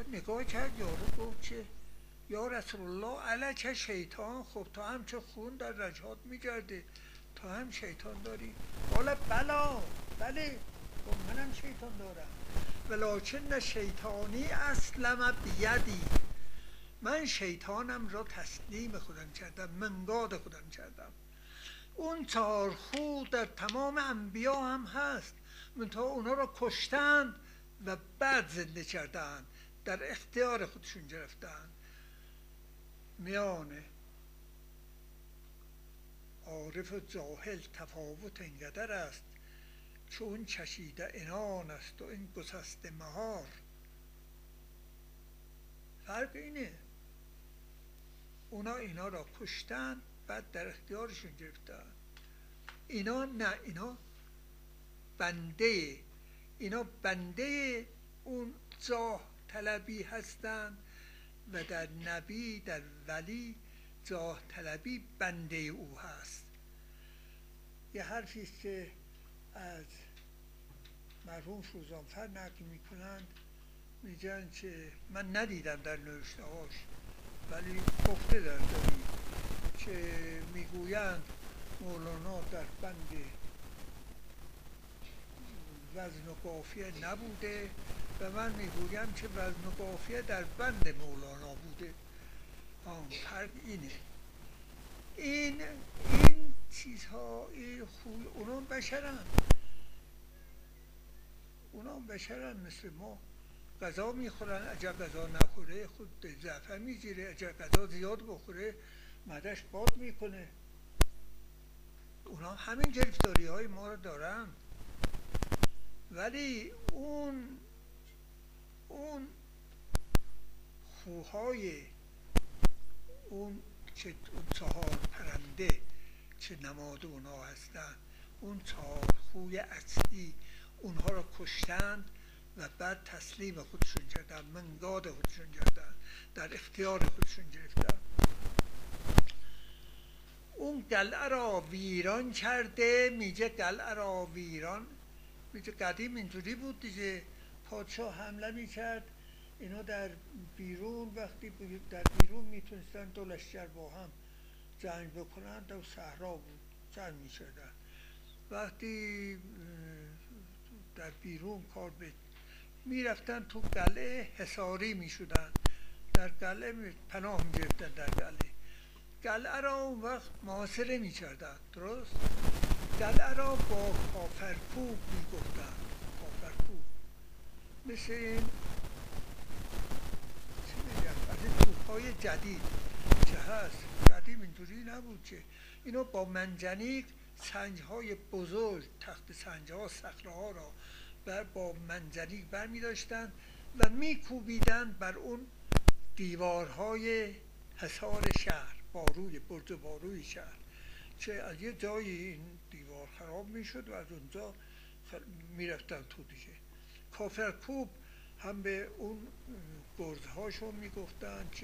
نگاه کرد یارو، گفت چه یا رسول الله علیک شیطان، خب تو هم چه خون در رجهات میگرده، تو هم شیطان داری؟ قال بلا، بله، خب منم شیطان دارم. ولکن شیطانی اسلم بیدی، من شیطانم را تسلیم خودم کردم، منقاد خودم کردم. اون 4 خو در تمام انبیا هم هست، منتها اونا را کشتند و بعد زنده کردند، در اختیار خودشون گرفتند. میان عارف و جاهل تفاوت اینقدر است، چون چشیده انان است و این گسسته مهار. فرق اینه، اونا اینا را کشتن بعد در اختیارشون گرفتن، اینا نه، اینا بنده اون جاه طلبی هستند و در نبی، در ولی جاه طلبی بنده او هست. یه حرفیست که از مرحوم فروزانفر نقل میکنند، میگن که من ندیدم در نوشته هاش ولی گفته در داری که میگویند مولانا در بند وزن و قافیه نبوده و من میگویم که وزن و قافیه در بند مولانا بوده. فرق اینه. این چیزها، این خوی، اونا بشرن مثل ما. غذا میخورن، اگر غذا نخوره خود ضعف میگیره، اگر غذا زیاد بخوره معدش باد میکنه. اونا همین گرفتاری های ما رو دارن. ولی اون خوهای اون 4 پرنده که نماد اونا هستن، اون 4 خوی اصلی، اونها رو کشتند و بعد تسلیم خودشون کردن، منقاد خودشون کردن، در اختیار خودشون گرفتن. اون قلعه را ویران کرده. میگه قلعه را ویران، میگه قدیم اینجوری بود دیگه، پادشاه حمله میکرد، اینا در بیرون، وقتی در بیرون میتونستن 2 لشکر با هم جنگ بکنن، در صحرا بود جنگ میکردن. وقتی در بیرون کار میرفتن تو قلعه حصاری میشدن، در قلعه پناه میگرفتن، در قلعه را اون وقت محاصره میکردن. درست؟ قلعه را با کافرکوب میگفتن، کافرکوب، مثل این چی میگن، از این توپ‌های جدید که هست. قدیم اینجوری نبود که اینو با منجنیق سنگ‌های بزرگ، تخت سنگ‌ها، صخره‌ها را با منجنیق برمی داشتن و میکوبیدن بر اون دیوارهای حصار شهر، برج باروی شهر، که از یه جایی این دیوار خراب میشد و از اونجا میرفتن تو دیگه. کافرکوب هم به اون گرزهاشون میگفتن که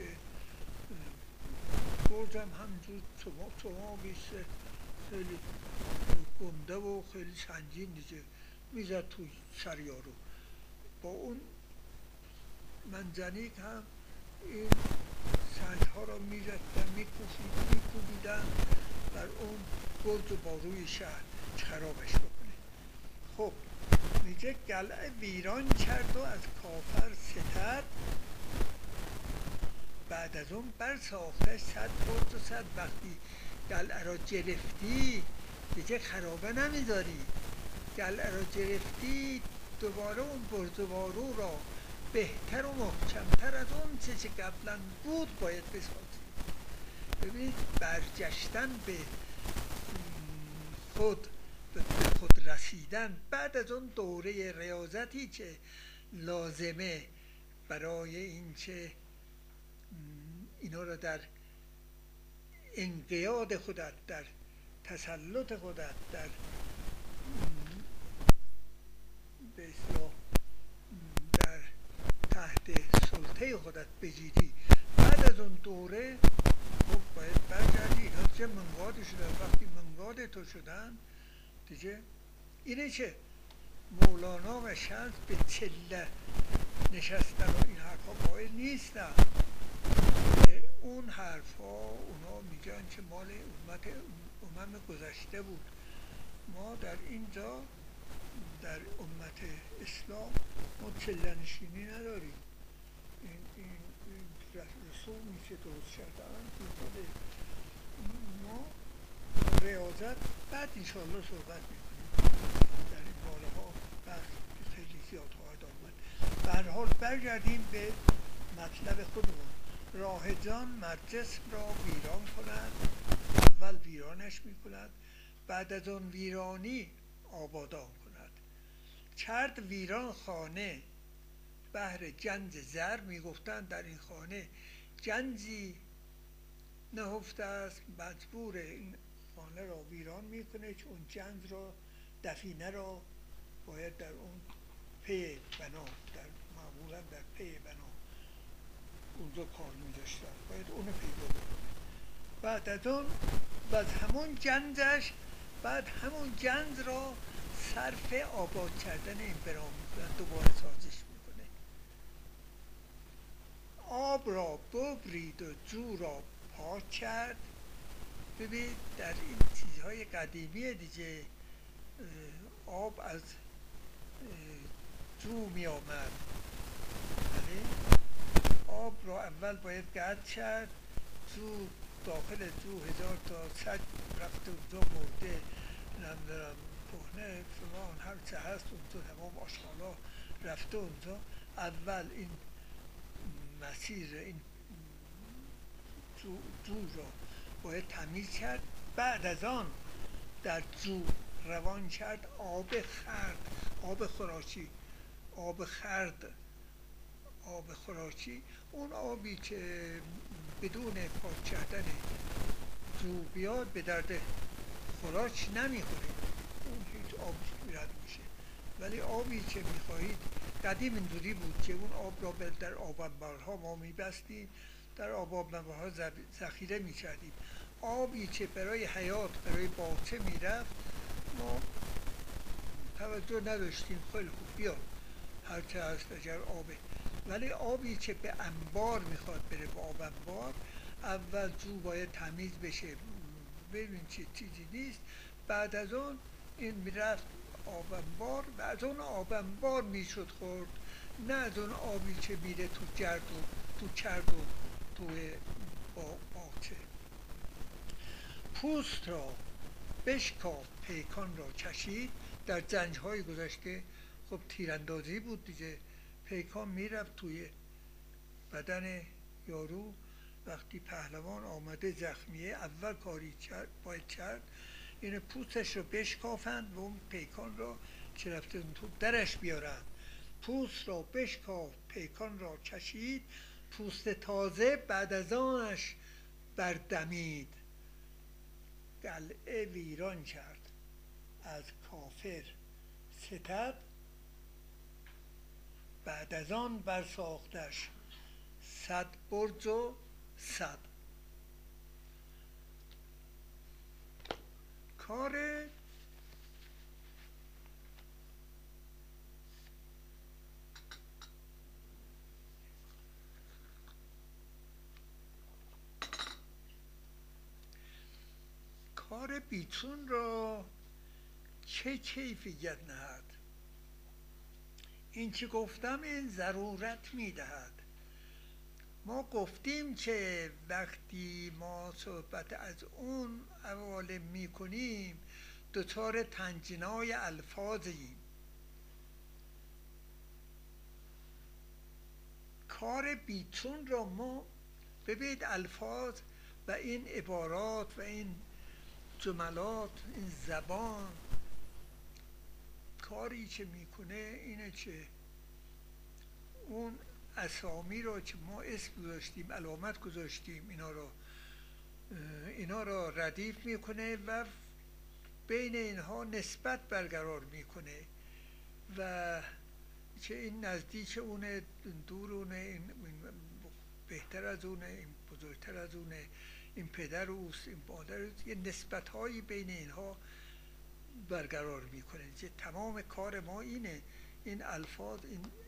گرز هم همینجور چماقیست، خیلی گنده و خیلی سنگین دیگه، میزد توی سر یارو. با اون منجنیق هم این سنگ‌ها را می‌زدن، می‌کوبیدن بر اون برج باروی شهر که خرابش بکنه. خب میگه قلعه ویران کرد و از کافر ستد، بعد از اون برساخته 100 برج و 100. وقتی قلعه را گرفتی دیگه خرابه نمیذاری، قلعه را گرفتی دوباره اون برج بارو را بهتر و محکمتر از اون چه که قبلا بود باید بسازی. ببینید، برگشتن به خود رسیدن بعد از اون دوره ریاضتی که لازمه برای این که اینا را در انقیاد خودت، در تسلط خودت، در به اصطلاح در تحت سلطه خودت بگیری، بعد از اون دوره خب باید برگردی. اینا چه منقاد شدن، وقتی منقاد تو شدن دیگه اینه که مولانا و شمس به چله نشستن و این حرفا باید نیستن. اون حرفا اونا میگن که مال امم گذشته بود. ما در اینجا در امت اسلام ما چلنشینی نداریم. این رسومی که درست شدن ما ریاضت بعد انشاءالله صحبت میکنیم در این باره ها، بحث خیلی زیاد خواهد آمد. به هر حال برگردیم به مطلب خودمون. راه جان مر جسم را ویران کند، اول ویرانش میکند بعد از آن ویرانی آبادان کند. کرد ویران خانه بهر جنز زر، میگفتند در این خانه جنزی نهفته است، مجبور این خانه را ویران میکنه چون اون جنز را، دفینه را باید در اون پی بنا، در معمولا در پی بنا اونجا کار میداشتن، باید اونو پیدا بکنه. بعد همون جنزش، بعد همون جنز را صرف آباد کردن این بنا میکنن، دوباره سازش میکنه. آب را ببرید و جو را پاک کرد. ببینید در این چیزهای قدیمی دیگه آب از جو می آمد. آب را اول باید قطع کرد، جو داخل جو 1000 تا سگ رفته اونجا مرده، نمیدونم کهنه فلان هر چه هست اونجا، تمام آشغالا رفته اونجا. اول این مسیر این جو را باید تمیز کرد، بعد از آن در جو روان کرد آب خرد، آب خوراکی، آب خوراکی. اون آبی که بدون پاک کردن جو بیاد به درد خوراک نمیخوره، اون هیچ آب رد میشه. ولی آبی که میخواهید، قدیم اینجوری بود که اون آب را در آبانبارها ما میبستیم، در آبانبارها ذخیره میکردیم. آبی که برای حیات، برای باغچه میرفت ما توجه نداشتیم، خیلی خوب بیا هر چه هست اگر آبه. ولی آبی که به انبار میخواد بره، به آب انبار، اول جو باید تمیز بشه، ببین چه چیزی نیست، بعد از اون این میرفت آب انبار و از اون آب انبار میشد خورد، نه از اون آبی که میره تو گرد و تو کرد و توی باغچه. پوست را بشکاف پیکان را کشید. در جنگ‌های گذشته خب تیراندازی بود دیگه، پیکان میرفت توی بدن یارو. وقتی پهلوان آمده زخمیه، اول کاری باید کرد این پوستش رو بشکافند و اون پیکان را که رفته تو درش بیارن. پوست را بشکاف پیکان را کشید، پوست تازه بعد از آنش بردمید. قلعه ویران کرد از کافر ستد، بعد از آن برساختش 100 برج و 100. کار بیچون را چه کیفیت نهد؟ این چه گفتم این ضرورت میدهد. ما گفتیم که وقتی ما صحبت از اون عوالم میکنیم دچار تنجنای الفاظیم. کار بیچون را ما ببینید، الفاظ و این عبارات و این جملات، این زبان، کاری که میکنه اینه که اون اسامی رو که ما اسم گذاشتیم، علامت گذاشتیم، اینا را ردیف میکنه و بین اینها نسبت برقرار میکنه و که این نزدیک اونه، دور اونه، این بهتر از اونه، این بزرگتر از اونه، این پدر اوست، این مادر اوست، یه نسبت هایی بین اینها برقرار میکنه. که تمام کار ما اینه، این الفاظ،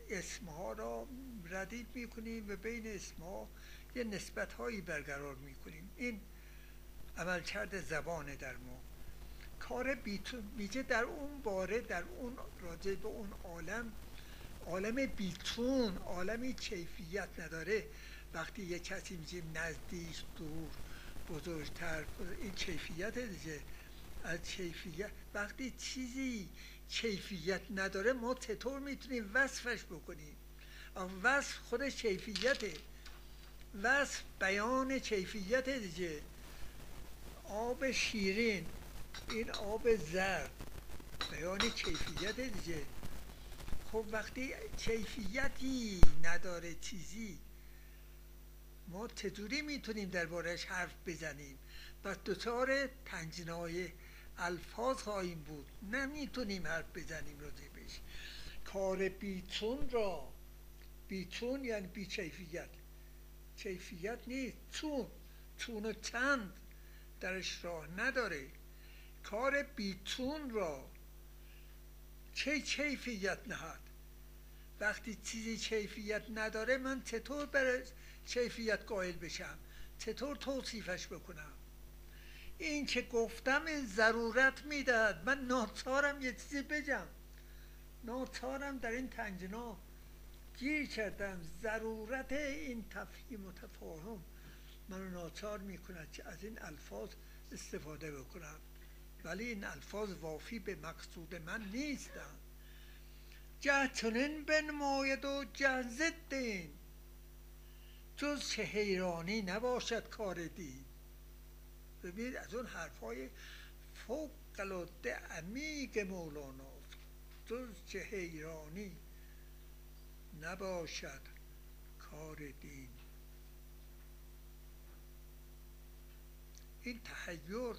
اسمها را ردیف میکنیم و بین اسمها یه نسبت هایی برقرار میکنیم. این عملکرد زبانه در ما. کار بیتون میگه در اون باره، در اون راجع به اون عالم بیتون، عالمی کیفیت نداره. وقتی یه کسی میگه نزدیک، دور، بزرگتر، این کیفیت دیگه. از کیفیت، وقتی چیزی کیفیت نداره ما چطور میتونیم وصفش بکنیم؟ وصف خودش کیفیته، وصف بیان کیفیت دیگه. آب شیرین، این آب زرد، بیان کیفیت دیگه. خب وقتی کیفیتی نداره چیزی، ما چطوری میتونیم درباره‌اش حرف بزنیم؟ پس دچار تنگنای الفاظ خواهیم بود، نمیتونیم حرف بزنیم راجبش. کار بیتون را، بیتون یعنی بی کیفیت، کیفیت نیست، چون و چند درش راه نداره. کار بیتون را چه کیفیت نهد؟ وقتی چیزی کیفیت نداره من چطور برای کیفیت قائل بشم؟ چطور توصیفش بکنم؟ این که گفتم ضرورت میدهد، من ناچارم یه چیزی بگم، ناچارم در این تنگنا گیر کردم. ضرورت این تفهیم و تفاهم منو ناچار میکند که از این الفاظ استفاده بکنم، ولی این الفاظ وافی به مقصود من نیستند. جه چنین بنماید و جه ضد این، جز که حیرانی نباشد کار دین. ببینید از اون حرفای فوق العاده عمیق مولاناست. جز که حیرانی نباشد کار دین. این تحیر،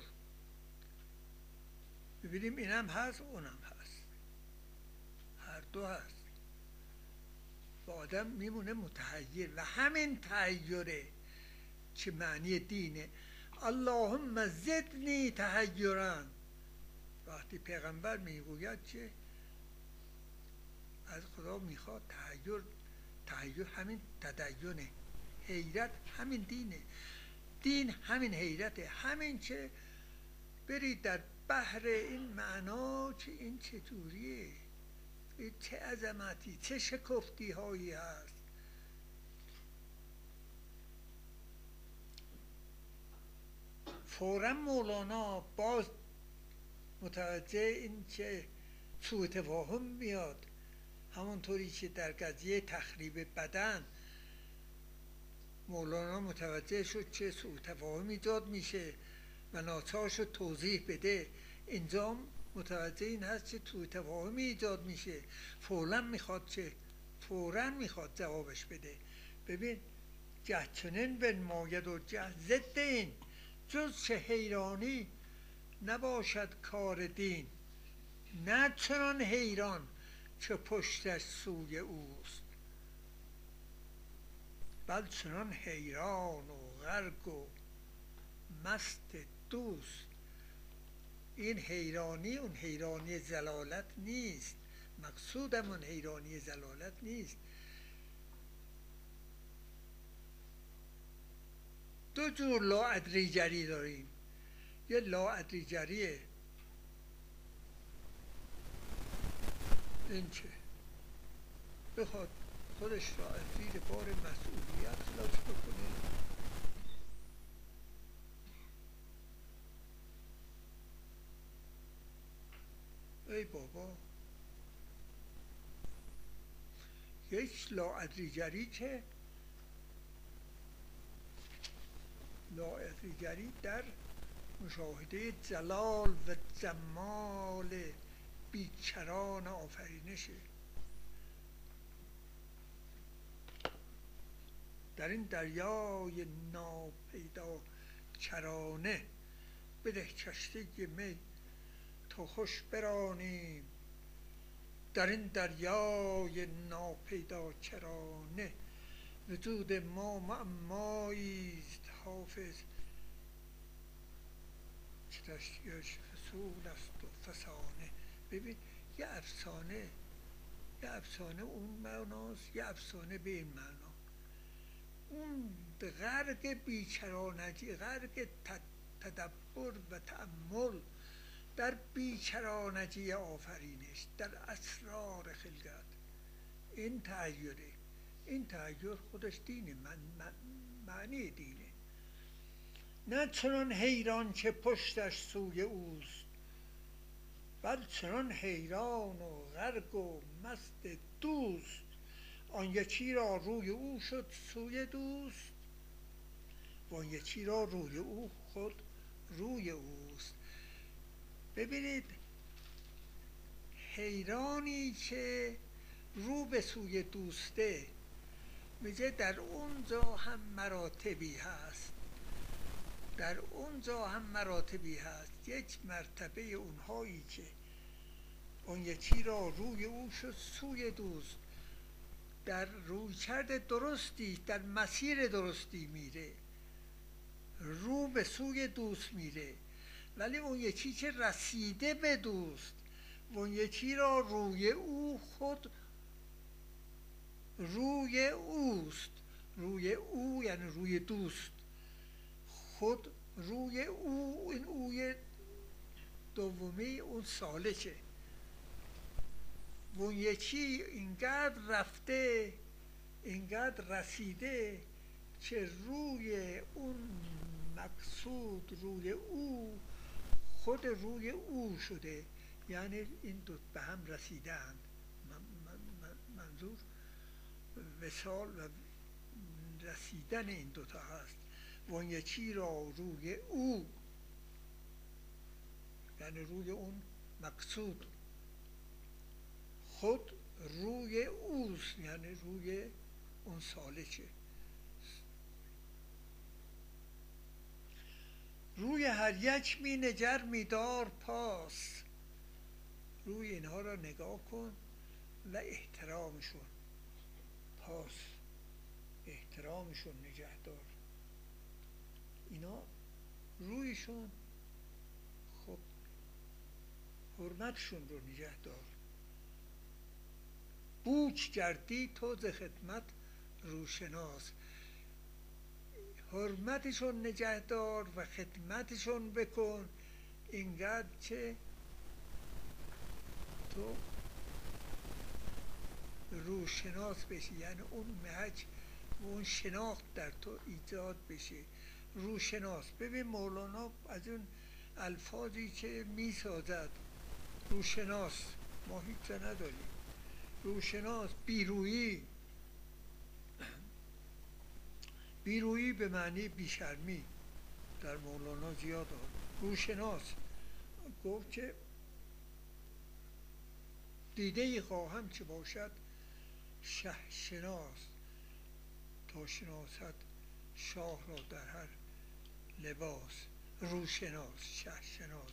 ببینیم این هم هست اونم هست، هر دو هست و آدم میمونه متحیر. و همین تحیره که معنی دینه. اللهم زدنی تحیرا، وقتی پیغمبر میگوید که از خدا میخواد تحیر همین تدینه، حیرت همین دینه، دین همین حیرته، همین که برید در بحر این معنا که این چطوریه، چه عظمتی، چه شکفتی هایی هست. فوراً مولانا باز متوجه این که سوء تفاهم میاد، همونطوری که در قضیه تخریب بدن مولانا متوجه شد که سوء تفاهم ایجاد میشه و ناچار شد توضیح بده. اینجا متوجه این هست که سوء تفاهمی ایجاد میشه، فوراً میخواد جوابش بده. ببین جه چنین بنماید و جه ضد این، جز که حیرانی نباشد کار دین. نه چنان حیران که پشتش سوی اوست، بل چنان حیران و غرق و مست دوست. این حیرانی اون حیرانی زلالت نیست، مقصودم اون حیرانی زلالت نیست. دو جور لاادریگری داریم. یه لاادریگریه این که بخواد خودش را از زیر بار مسئولیت خلاص بکنه، ای بابا. یک لاادریگری که لاادریگری در مشاهده جلال و جمال بیکران آفرینشه. در این دریای ناپیدا کرانه، بده کشتی می تا خوش برانیم. در این دریای ناپیدا کرانه، وجود ما معماییست حافظ، که کشتیش فسون است و فسانه. ببین یه افسانه یه افسانه اون معناست، یه افسانه به این معنا. اون غرق بیچرانگی، غرق تدبر و تأمل در بیچرانگی آفرینش، در اسرار خلقت، این تحیره. این تحیر خودش دینه، معنی دینه. نه چنان حیران که پشتش سوی اوست، بل چنان حیران و غرق و مست دوست. آن یکی را روی او شد سوی دوست، و آن یکی را روی او خود روی اوست. ببینید، حیرانی که رو به سوی دوسته، میگه در اونجا هم مراتبی هست، در اونجا هم مراتبی هست. یک مرتبه اونهایی که اون یکی را روی او شد سوی دوست، در رویکرد درستی، در مسیر درستی میره، رو به سوی دوست میره. ولی اون یکی که رسیده به دوست، اون یکی را روی او خود روی اوست. روی او یعنی روی دوست، خود روی او. این اوی دومی اون سالکه. اون یکی اینقدر رفته، اینقدر رسیده که روی اون مقصود، روی او خود روی او شده. یعنی این دو به هم رسیدند. منظور وصال و رسیدن این دوتا هست. و اون یکی را روی او، یعنی روی اون مقصود، خود روی اوست، یعنی روی اون سالکه. روی هر یک می نگر می دار پاس. روی اینها را نگاه کن و احترامشون، پاس، احترامشون نگه دار. اینا رویشون، خب حرمتشون رو نگه دار. بوک گردی تو ز خدمت روشناس. حرمتشون نگه دار و خدمتشون بکن، اینقدر که تو روشناس بشی، یعنی اون محک و اون شناخت در تو ایجاد بشه. روشناس. ببین مولانا از اون الفاظی که می سازد، روشناس، ما هیچ نداریم. روشناس، بیرویی. بیرویی به معنی بیشرمی در مولانا زیاد آمد. روشناس گفت که دیده خواهم که باشد شه شناس، تا شناسد شاه را در هر لباس. روشناس، شه شناس.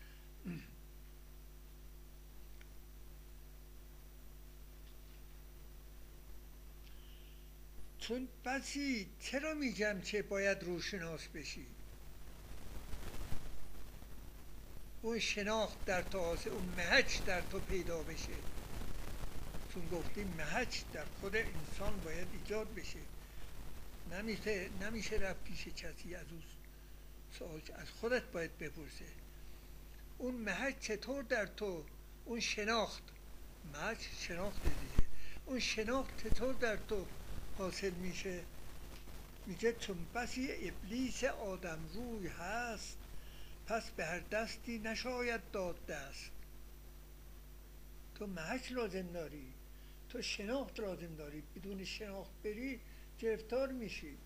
چون بسی چرا میگم که باید روشناس بشی؟ اون شناخت در تو هست، اون محک در تو پیدا بشه. چون گفتیم محک در خود انسان باید ایجاد بشه. نمیشه رفت پیش کسی از اون سوال، از خودت باید بپرسه اون محک چطور در تو، اون شناخت، محک شناخت دیگه، اون شناخت چطور در تو حاصل میشه؟ میگه چون بسی ابلیس آدم روی هست، پس به هر دستی نشاید داد دست. تو محک لازم داری، تو شناخت لازم داری. بدون شناخت بری گرفتار میشی.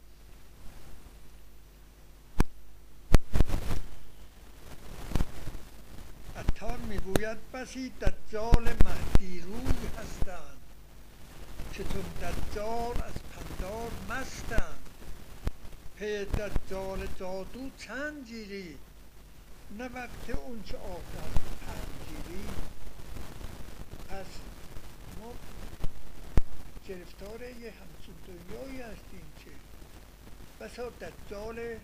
عطار میگوید بسی دجال مهدی روی هستند، که چون دجال از پندار مستند. پی دجال جادو چند گیری، نه وقت اون که آخر پنجیری. پس ما گرفتار یه همچین دنیایی هستیم که بسا دجال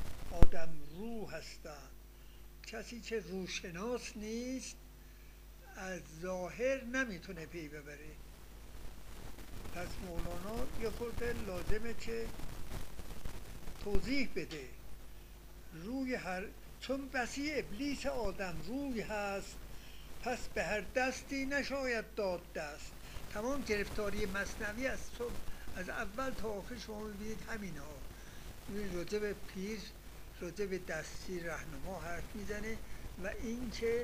آدم رو هستند. کسی که روشناس نیست از ظاهر نمیتونه پی ببره. پس مولانا یه خورده لازمه که توضیح بده روی هر، چون بسی ابلیس آدم روی هست، پس به هر دستی نشاید داد دست. تمام گرفتاری مثنوی از اول تا آخر شما میبینید همین ها. راجع به پیر، راجع به دستی رهنما حرف میزنه و اینکه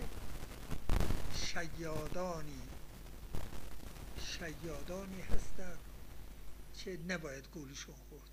شیادانی هستند که نباید گولشون خورد.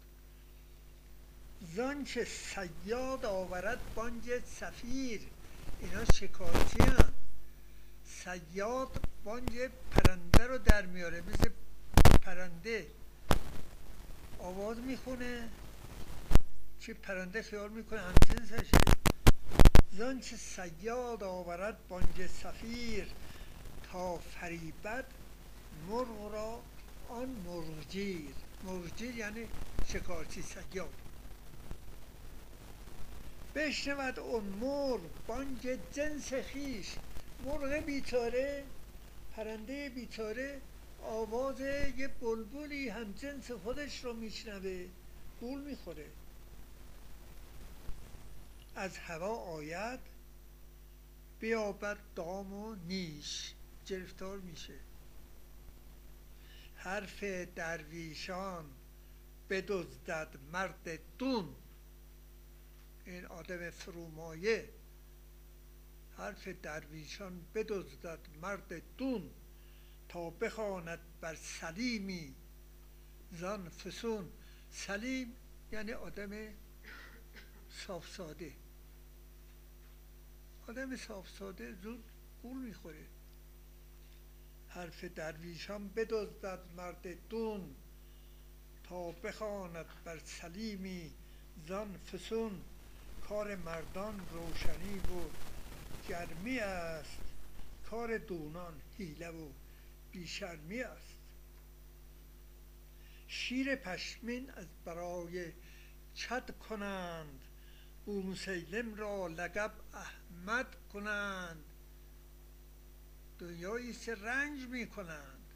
زان که صیاد آورد بانگ صفیر، اینا شکارچی هم. صیاد بانگ پرنده رو در میاره، مثل پرنده آواز میخونه که پرنده خیال میکنه همجنسشه. زان که صیاد آورد بانگ صفیر، تا فریبد مرغ را آن مرغگیر. مرغگیر یعنی شکارچی، صیاد. بشنود اون مرغ بانگ جنس خویش، مرغ بیچاره، پرنده بیچاره آواز یه بلبلی هم جنس خودش رو میشنوه، گول میخوره. از هوا آید بیابد دام و نیش، گرفتار میشه. حرف درویشان بدزدد مرد دون، این آدم فرومایه. حرف درویشان بدزدد مرد دون، تا بخواند بر سلیمی زان فسون. سلیم یعنی آدم صاف ساده. آدم صاف ساده زود گول میخوره. حرف درویشان بدزدد مرد دون، تا بخواند بر سلیمی زان فسون. کار مردان روشنی و گرمی است، کار دونان حیله و بیشرمی است. شیر پشمین از برای چد کنند، بومسیلم را لقب احمد کنند. دنیایی که رنج می کنند.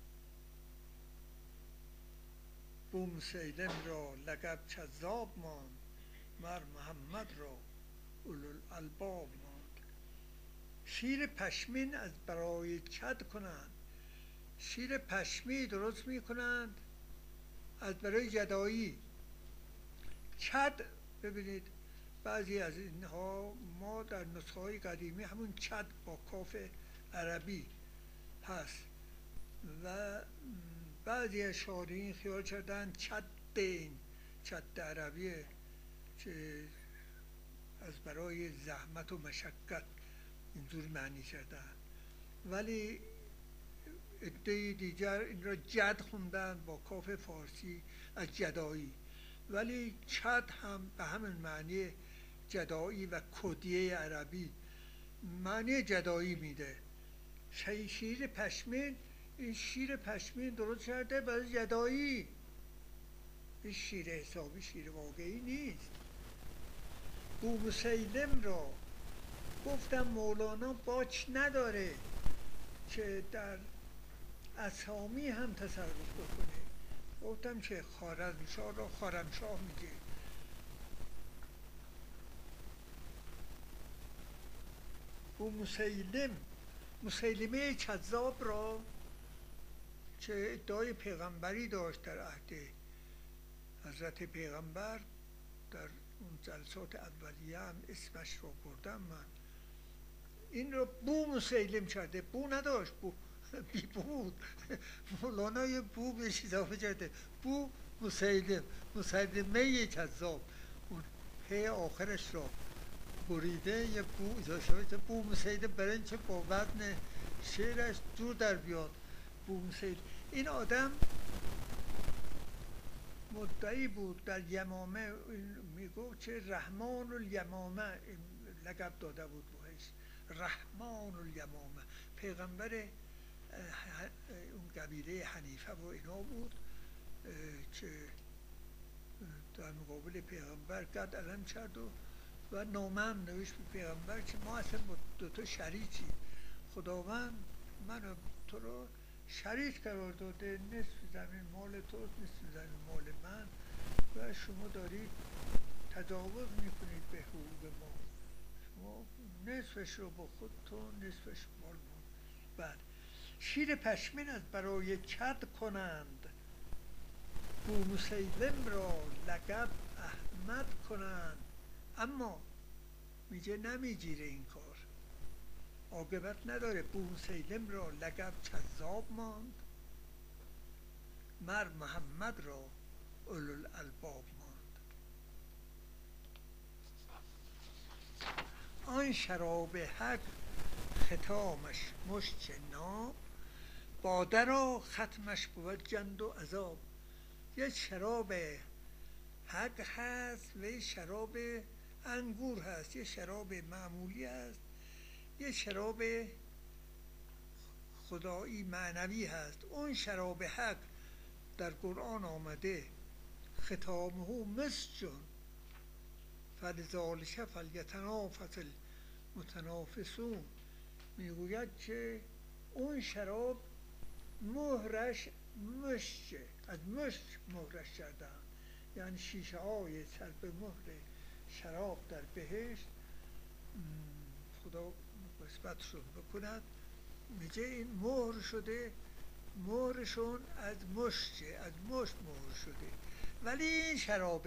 بومسیلم را لقب کذاب ماند، مر محمد را اولوالالباب ماند. شیر پشمین از برای چد کنند. شیر پشمی درست می کنند از برای جدایی. چد، ببینید بعضی از اینها ما در نسخه های قدیمی همون چد با کاف عربی هست و بعضی از شارعین خیال کردن چدین، چد عربیه که از برای زحمت و مشقت اینجور معنی کردن، ولی عده دیگر این را جد خوندن با کاف فارسی از جدایی، ولی چد هم به همین معنی جدایی و کدیه عربی معنی جدایی میده. شیر پشمین، این شیر پشمین درست کرده برای جدایی، این شیر حسابی، شیر واقعی نیست. بومسیلم را گفتم مولانا باک نداره که در اسامی هم تصرف بکنه. گفتم که خوارزمشاه را خوارمشاه میگه. بومسیلم، مسیلمه کذاب را که ادعای پیغمبری داشت در عهد حضرت پیغمبر، در اون جلسات اولیه هم اسمش رو بردم من، این رو بو مسیلم کرده. بو نداشت، بو بی بود. مولانا یه بو بهش اضافه کرده، بو مسیلم، مسیلمه کذاب، اون هی آخرش رو بریده یه بو اضافه کرده. بو مسیلم برای اینکه با وزن شعرش جور در بیاد. بو مسیلم این آدم مدعی بود در یمامه، میگو که رحمان الیمامه لقب داده بود بهش، رحمان الیمامه. پیغمبر اون قبیله حنیفه و اینا بود که در مقابل پیغمبر قد علم کرد و نامه هم نوشت به پیغمبر که ما اصلا با دوتا شریکی، خداوند من تو رو شریک قرار داده، نصف زمین مال توست، نصف زمین مال من، و شما دارید تجاوز میکنید به حقوق ما. شما نصفش رو با خودتون، نصفش مال ما. بعد شیر پشمین از برای کد کنند، بومسیلم را لقب احمد کنند. اما میگه نمیگیره این کار، عاقبت نداره. بومسیلم را لقب کذاب ماند، مر محمد را اولوالالباب ماند. آن شراب حق ختامش مشک ناب، باده را ختمش بود جند و عذاب. یه شراب حق هست و یه شراب انگور هست، یه شراب معمولی هست، یه شراب خدایی معنوی هست. اون شراب حق در قرآن آمده ختامه مسک، فلذلک فلیتنافس المتنافسون. میگوید که اون شراب مهرش مشکه، از مشک مهرش کردن، یعنی شیشه های سر به مهر شراب در بهشت، خدا قسمتشون بکند. میگه این مهر شده، مهرشون از مشکه، از مشک مهر شده. ولی این شراب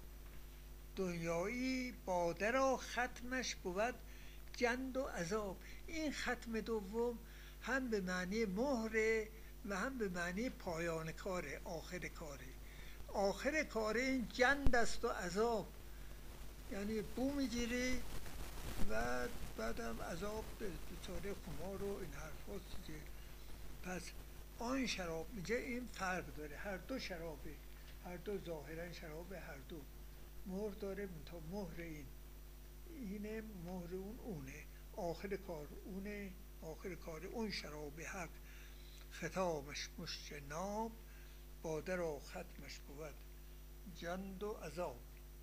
دنیایی باده را ختمش بود جند و عذاب. این ختم دوم هم به معنی مهره و هم به معنی پایان کاره، آخر کاره. آخر کاره این جند است و عذاب، یعنی بو میگیری و بعدم عذاب به دچار خمار و این حرف هست دیگه. پس آن شراب میگه این فرق داره، هر دو شرابه، هر دو ظاهرا شراب، هر دو مهر داره، تا مهر اینه، مهر اونه، آخر کار اونه، آخر کار اون شراب حق ختامش مشک ناب، باده را ختمش بود جند و عذاب.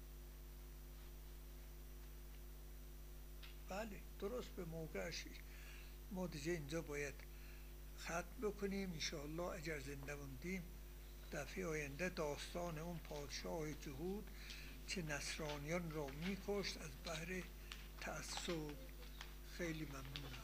بله درست به موقعش. ما دیگه اینجا باید ختم بکنیم انشاءالله اگر زنده موندیم. دفعه آینده داستان اون پادشاه جهود که نصرانیان را میکشت از بحر تعصب. خیلی ممنونم.